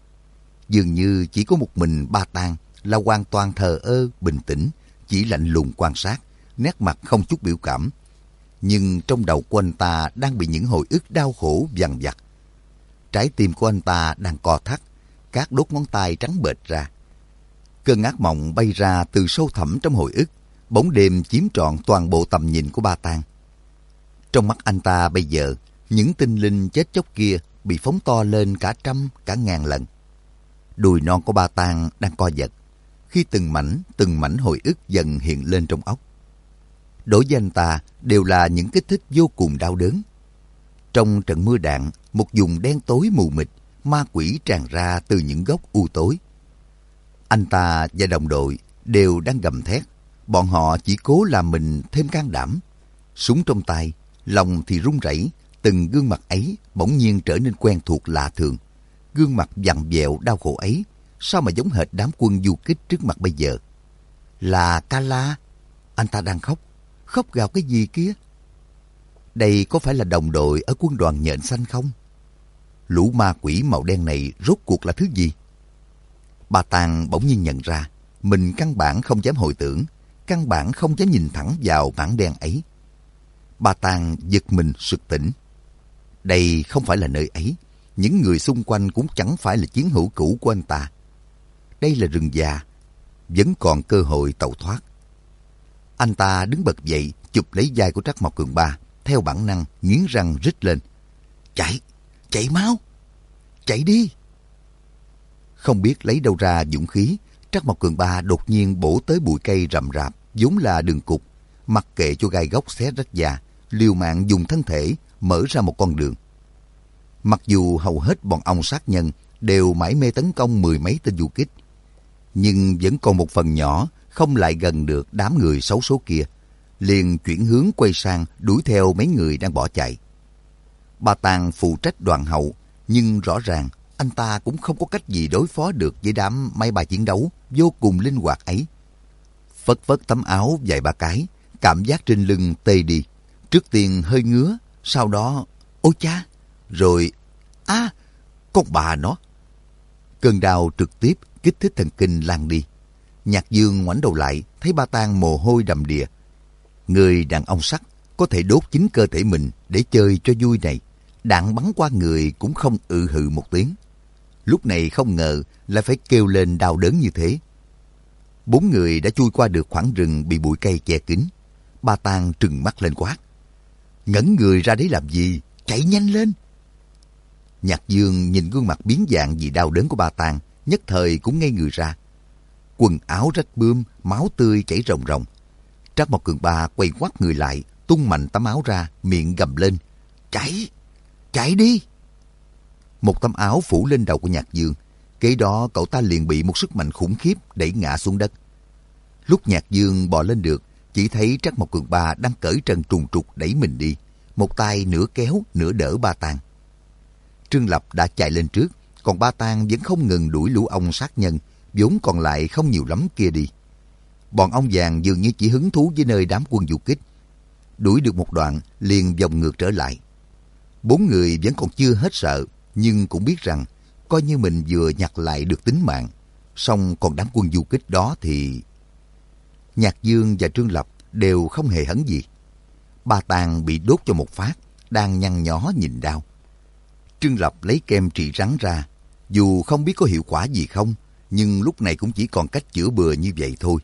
Dường như chỉ có một mình Ba Tang là hoàn toàn thờ ơ, bình tĩnh, chỉ lạnh lùng quan sát, nét mặt không chút biểu cảm. Nhưng trong đầu của anh ta đang bị những hồi ức đau khổ dằn vặt. Trái tim của anh ta đang co thắt, các đốt ngón tay trắng bệch ra. Cơn ác mộng bay ra từ sâu thẳm trong hồi ức, bóng đêm chiếm trọn toàn bộ tầm nhìn của Ba Tang. Trong mắt anh ta bây giờ, những tinh linh chết chóc kia bị phóng to lên cả trăm, cả ngàn lần. Đùi non của Ba Tang đang co giật, khi từng mảnh, từng mảnh hồi ức dần hiện lên trong óc. Đối với anh ta đều là những kích thích vô cùng đau đớn. Trong trận mưa đạn, một vùng đen tối mù mịt, ma quỷ tràn ra từ những góc u tối. Anh ta và đồng đội đều đang gầm thét. Bọn họ chỉ cố làm mình thêm can đảm. Súng trong tay, lòng thì run rẩy. Từng gương mặt ấy bỗng nhiên trở nên quen thuộc lạ thường. Gương mặt vặn vẹo đau khổ ấy, sao mà giống hệt đám quân du kích trước mặt bây giờ? Là Kala. Anh ta đang khóc. Khóc gào cái gì kia? Đây có phải là đồng đội ở quân đoàn nhện xanh không? Lũ ma quỷ màu đen này rốt cuộc là thứ gì? Ba Tang bỗng nhiên nhận ra mình căn bản không dám hồi tưởng, căn bản không dám nhìn thẳng vào mảng đen ấy. Ba Tang giật mình sực tỉnh. Đây không phải là nơi ấy, những người xung quanh cũng chẳng phải là chiến hữu cũ của anh ta. Đây là rừng già, vẫn còn cơ hội tẩu thoát. Anh ta đứng bật dậy, chụp lấy vai của Trác Mộc Cường Ba, theo bản năng nghiến răng rít lên. Chạy, chạy mau, chạy đi. Không biết lấy đâu ra dũng khí, Trác Mộc Cường Ba đột nhiên bổ tới bụi cây rậm rạp, vốn là đường cụt, mặc kệ cho gai góc xé rách da, liều mạng dùng thân thể mở ra một con đường. Mặc dù hầu hết bọn ong sát nhân đều mải mê tấn công mười mấy tên du kích, nhưng vẫn còn một phần nhỏ không lại gần được đám người xấu số kia, liền chuyển hướng quay sang đuổi theo mấy người đang bỏ chạy. Ba Tang phụ trách đoàn hậu, nhưng rõ ràng anh ta cũng không có cách gì đối phó được với đám máy bay chiến đấu vô cùng linh hoạt ấy. Phất phất tấm áo vài ba cái, cảm giác trên lưng tê đi. Trước tiên hơi ngứa, sau đó ôi cha, rồi á, à, con bà nó. Cơn đau trực tiếp kích thích thần kinh lan đi. Nhạc Dương ngoảnh đầu lại, thấy Ba Tang mồ hôi đầm đìa. Người đàn ông sắt có thể đốt chính cơ thể mình để chơi cho vui này, đạn bắn qua người cũng không ự hự một tiếng. Lúc này không ngờ lại phải kêu lên đau đớn như thế. Bốn người đã chui qua được khoảng rừng bị bụi cây che kín. Ba Tang trừng mắt lên quát. Ngẩn người ra đấy làm gì? Chạy nhanh lên! Nhạc Dương nhìn gương mặt biến dạng vì đau đớn của Ba Tang, nhất thời cũng ngây người ra. Quần áo rách bươm, máu tươi chảy ròng ròng. Trác Mộc Cường Ba quay quắt người lại, tung mạnh tấm áo ra, miệng gầm lên. Chạy! Chạy đi! Một tấm áo phủ lên đầu của Nhạc Dương. Kế đó cậu ta liền bị một sức mạnh khủng khiếp đẩy ngã xuống đất. Lúc Nhạc Dương bò lên được, chỉ thấy Trác Mộc Cường Ba đang cởi trần trùng trục đẩy mình đi. Một tay nửa kéo, nửa đỡ Ba Tang. Trương Lập đã chạy lên trước, còn Ba Tang vẫn không ngừng đuổi lũ ong sát nhân, vốn còn lại không nhiều lắm kia đi. Bọn ong vàng dường như chỉ hứng thú với nơi đám quân du kích. Đuổi được một đoạn, liền vòng ngược trở lại. Bốn người vẫn còn chưa hết sợ, nhưng cũng biết rằng coi như mình vừa nhặt lại được tính mạng, song còn đám quân du kích đó thì... Nhạc Dương và Trương Lập đều không hề hấn gì. Ba Tang bị đốt cho một phát, đang nhăn nhó nhìn đau. Trương Lập lấy kem trị rắn ra, dù không biết có hiệu quả gì không, nhưng lúc này cũng chỉ còn cách chữa bừa như vậy thôi.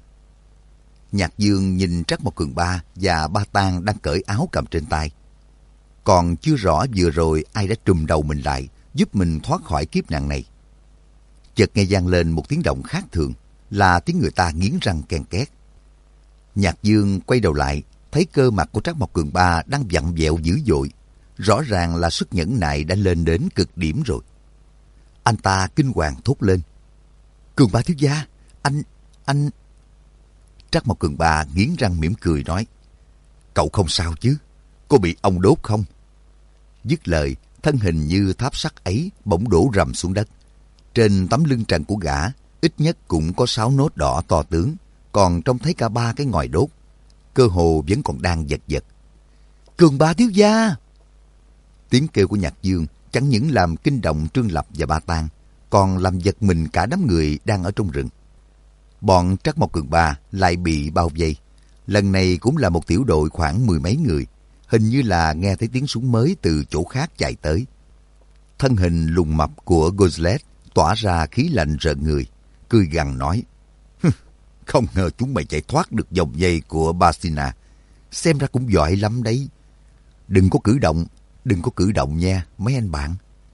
Nhạc Dương nhìn Trác Mộc Cường Ba và Ba Tang đang cởi áo cầm trên tay. Còn chưa rõ vừa rồi ai đã trùm đầu mình lại, giúp mình thoát khỏi kiếp nạn này. Chợt nghe vang lên một tiếng động khác thường, là tiếng người ta nghiến răng ken két. Nhạc Dương quay đầu lại, thấy cơ mặt của Trác Mộc Cường Ba đang vặn vẹo dữ dội. Rõ ràng là sức nhẫn nại đã lên đến cực điểm rồi. Anh ta kinh hoàng thốt lên. Cường Ba thiếu gia, anh, anh... Trác Mộc Cường Ba nghiến răng mỉm cười nói. Cậu không sao chứ? Có bị ong đốt không? Dứt lời, thân hình như tháp sắt ấy bỗng đổ rầm xuống đất. Trên tấm lưng trần của gã, ít nhất cũng có sáu nốt đỏ to tướng, còn trông thấy cả ba cái ngòi đốt. Cơ hồ vẫn còn đang giật giật. Cường Ba thiếu gia! Tiếng kêu của Nhạc Dương chẳng những làm kinh động Trương Lập và Ba Tang, còn làm giật mình cả đám người đang ở trong rừng. Bọn Trác Mộc Cường Ba lại bị bao vây. Lần này cũng là một tiểu đội khoảng mười mấy người, hình như là nghe thấy tiếng súng mới từ chỗ khác chạy tới. Thân hình lùn mập của Gozlet tỏa ra khí lạnh rợn người, cười gằn nói. Không ngờ chúng mày chạy thoát được vòng vây của Basina. Xem ra cũng giỏi lắm đấy. Đừng có cử động, đừng có cử động nha, mấy anh bạn.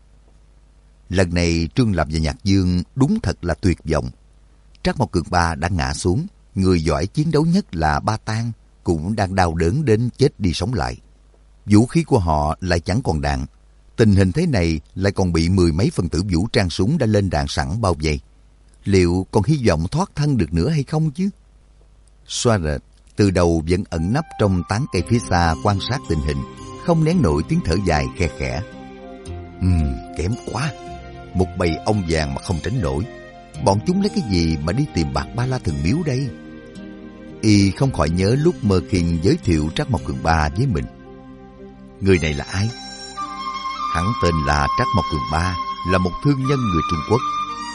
Lần này Trương Lập và Nhạc Dương đúng thật là tuyệt vọng. Trác Mộc Cường Ba đã ngã xuống, người giỏi chiến đấu nhất là Ba Tang cũng đang đau đớn đến chết đi sống lại. Vũ khí của họ lại chẳng còn đạn. Tình hình thế này lại còn bị mười mấy phần tử vũ trang súng đã lên đạn sẵn bao vây. Liệu còn hy vọng thoát thân được nữa hay không chứ? Soaret từ đầu vẫn ẩn nấp trong tán cây phía xa quan sát tình hình, không nén nổi tiếng thở dài khe khẽ. Ừm, kém quá. Một bầy ong vàng mà không tránh nổi. Bọn chúng lấy cái gì mà đi tìm Bạc Ba La Thần Miếu đây? Y không khỏi nhớ lúc Mơ Kinh giới thiệu Trác Mộc Cường Ba với mình. Người này là ai? Hắn tên là Trác Mộc Cường Ba, là một thương nhân người Trung Quốc.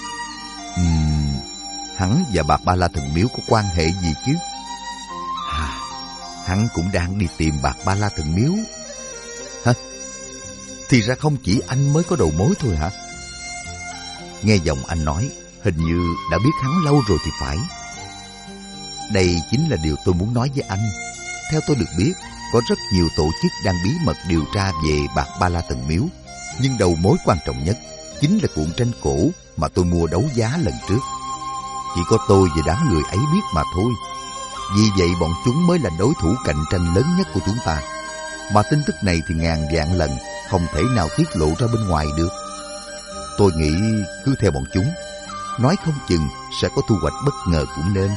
Ừm, hắn và Bạc Ba La Thần Miếu có quan hệ gì chứ? À, hắn cũng đang đi tìm Bạc Ba La Thần Miếu. Hả? Thì ra không chỉ anh mới có đầu mối thôi hả? Nghe giọng anh nói, hình như đã biết hắn lâu rồi thì phải. Đây chính là điều tôi muốn nói với anh. Theo tôi được biết, có rất nhiều tổ chức đang bí mật điều tra về Bạc Ba La Thần Miếu. Nhưng đầu mối quan trọng nhất chính là cuộn tranh cổ mà tôi mua đấu giá lần trước. Chỉ có tôi và đám người ấy biết mà thôi. Vì vậy bọn chúng mới là đối thủ cạnh tranh lớn nhất của chúng ta. Mà tin tức này thì ngàn vạn lần không thể nào tiết lộ ra bên ngoài được. Tôi nghĩ cứ theo bọn chúng, nói không chừng sẽ có thu hoạch bất ngờ cũng nên.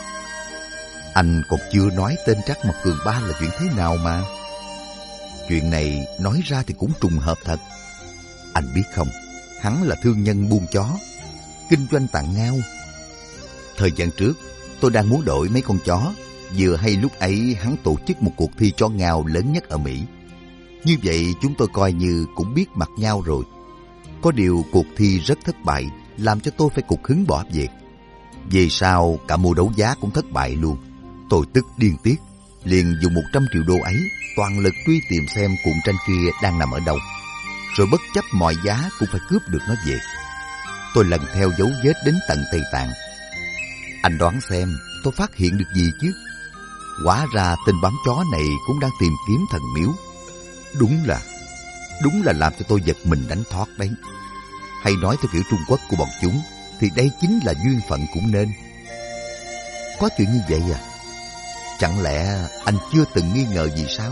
Anh còn chưa nói tên Trác Mộc Cường Ba là chuyện thế nào mà. Chuyện này nói ra thì cũng trùng hợp thật. Anh biết không, hắn là thương nhân buôn chó, kinh doanh tặng ngao. Thời gian trước, tôi đang muốn đổi mấy con chó. Vừa hay lúc ấy hắn tổ chức một cuộc thi chó ngao lớn nhất ở Mỹ. Như vậy chúng tôi coi như cũng biết mặt nhau rồi. Có điều cuộc thi rất thất bại, làm cho tôi phải cục hứng bỏ việc. Về sau cả mua đấu giá cũng thất bại luôn. Tôi tức điên tiết, liền dùng một trăm triệu đô ấy toàn lực truy tìm xem cuộn tranh kia đang nằm ở đâu. Rồi bất chấp mọi giá cũng phải cướp được nó về. Tôi lần theo dấu vết đến tận Tây Tạng. Anh đoán xem tôi phát hiện được gì chứ? Hóa ra tên bám chó này cũng đang tìm kiếm thần miếu. Đúng là, đúng là làm cho tôi giật mình đánh thoát đấy. Hay nói theo kiểu Trung Quốc của bọn chúng, thì đây chính là duyên phận cũng nên. Có chuyện như vậy à? Chẳng lẽ anh chưa từng nghi ngờ gì sao?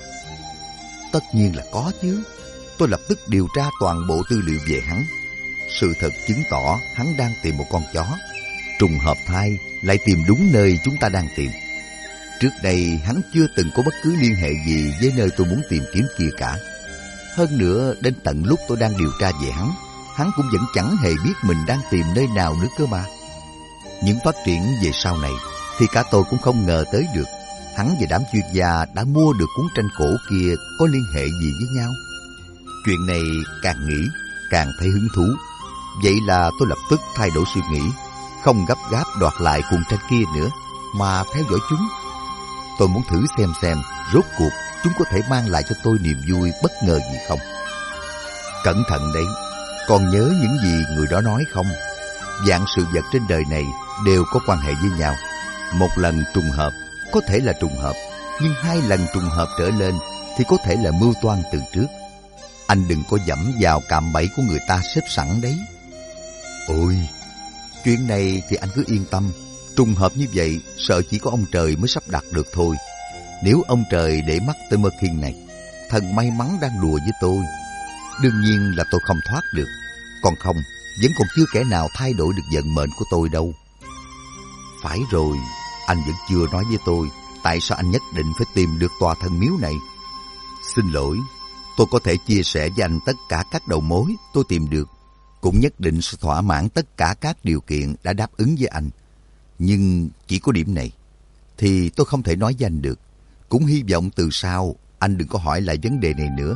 Tất nhiên là có chứ. Tôi lập tức điều tra toàn bộ tư liệu về hắn. Sự thật chứng tỏ hắn đang tìm một con chó. Trùng hợp thay, lại tìm đúng nơi chúng ta đang tìm. Trước đây hắn chưa từng có bất cứ liên hệ gì với nơi tôi muốn tìm kiếm kia cả. Hơn nữa, đến tận lúc tôi đang điều tra về hắn, hắn cũng vẫn chẳng hề biết mình đang tìm nơi nào nữa cơ mà. Những phát triển về sau này thì cả tôi cũng không ngờ tới được. Hắn và đám chuyên gia đã mua được cuốn tranh cổ kia có liên hệ gì với nhau. Chuyện này càng nghĩ càng thấy hứng thú. Vậy là tôi lập tức thay đổi suy nghĩ, không gấp gáp đoạt lại cuốn tranh kia nữa, mà theo dõi chúng. Tôi muốn thử xem xem rốt cuộc chúng có thể mang lại cho tôi niềm vui bất ngờ gì không. Cẩn thận đấy, còn nhớ những gì người đó nói không? Vạn sự vật trên đời này đều có quan hệ với nhau. Một lần trùng hợp có thể là trùng hợp, nhưng hai lần trùng hợp trở lên thì có thể là mưu toan từ trước. Anh đừng có dẫm vào cạm bẫy của người ta xếp sẵn đấy. Ôi, chuyện này thì anh cứ yên tâm. Trùng hợp như vậy sợ chỉ có ông trời mới sắp đặt được thôi. Nếu ông trời để mắt tới Mơ Kinh này, thần may mắn đang đùa với tôi. Đương nhiên là tôi không thoát được. Còn không, vẫn còn chưa kẻ nào thay đổi được vận mệnh của tôi đâu. Phải rồi, anh vẫn chưa nói với tôi tại sao anh nhất định phải tìm được tòa thần miếu này. Xin lỗi, tôi có thể chia sẻ với anh tất cả các đầu mối tôi tìm được, cũng nhất định sẽ thỏa mãn tất cả các điều kiện đã đáp ứng với anh. Nhưng chỉ có điểm này thì tôi không thể nói với anh được. Cũng hy vọng từ sau anh đừng có hỏi lại vấn đề này nữa.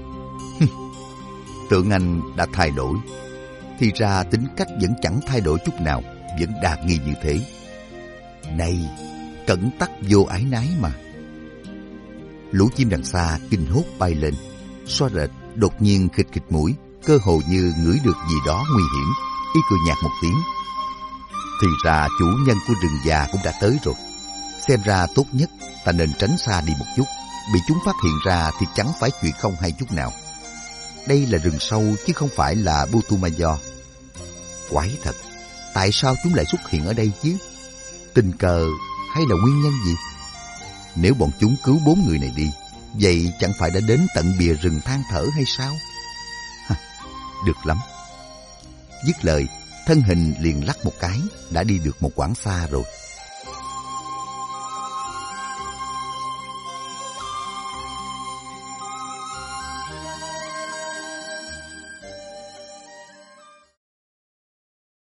Tưởng anh đã thay đổi, thì ra tính cách vẫn chẳng thay đổi chút nào, vẫn đa nghi như thế. Này, cẩn tắc vô ái nái mà. Lũ chim đằng xa kinh hốt bay lên. Xoa rệt đột nhiên khịt khịt mũi, cơ hồ như ngửi được gì đó nguy hiểm. Y cười nhạt một tiếng. Thì ra chủ nhân của rừng già cũng đã tới rồi. Xem ra tốt nhất ta nên tránh xa đi một chút. Bị chúng phát hiện ra thì chẳng phải chuyện không hay chút nào. Đây là rừng sâu chứ không phải là Putumayo. Quái thật, tại sao chúng lại xuất hiện ở đây chứ? Tình cờ hay là nguyên nhân gì? Nếu bọn chúng cứu bốn người này đi, vậy chẳng phải đã đến tận bìa rừng than thở hay sao? Ha, được lắm. Dứt lời, thân hình liền lắc một cái, đã đi được một quãng xa rồi.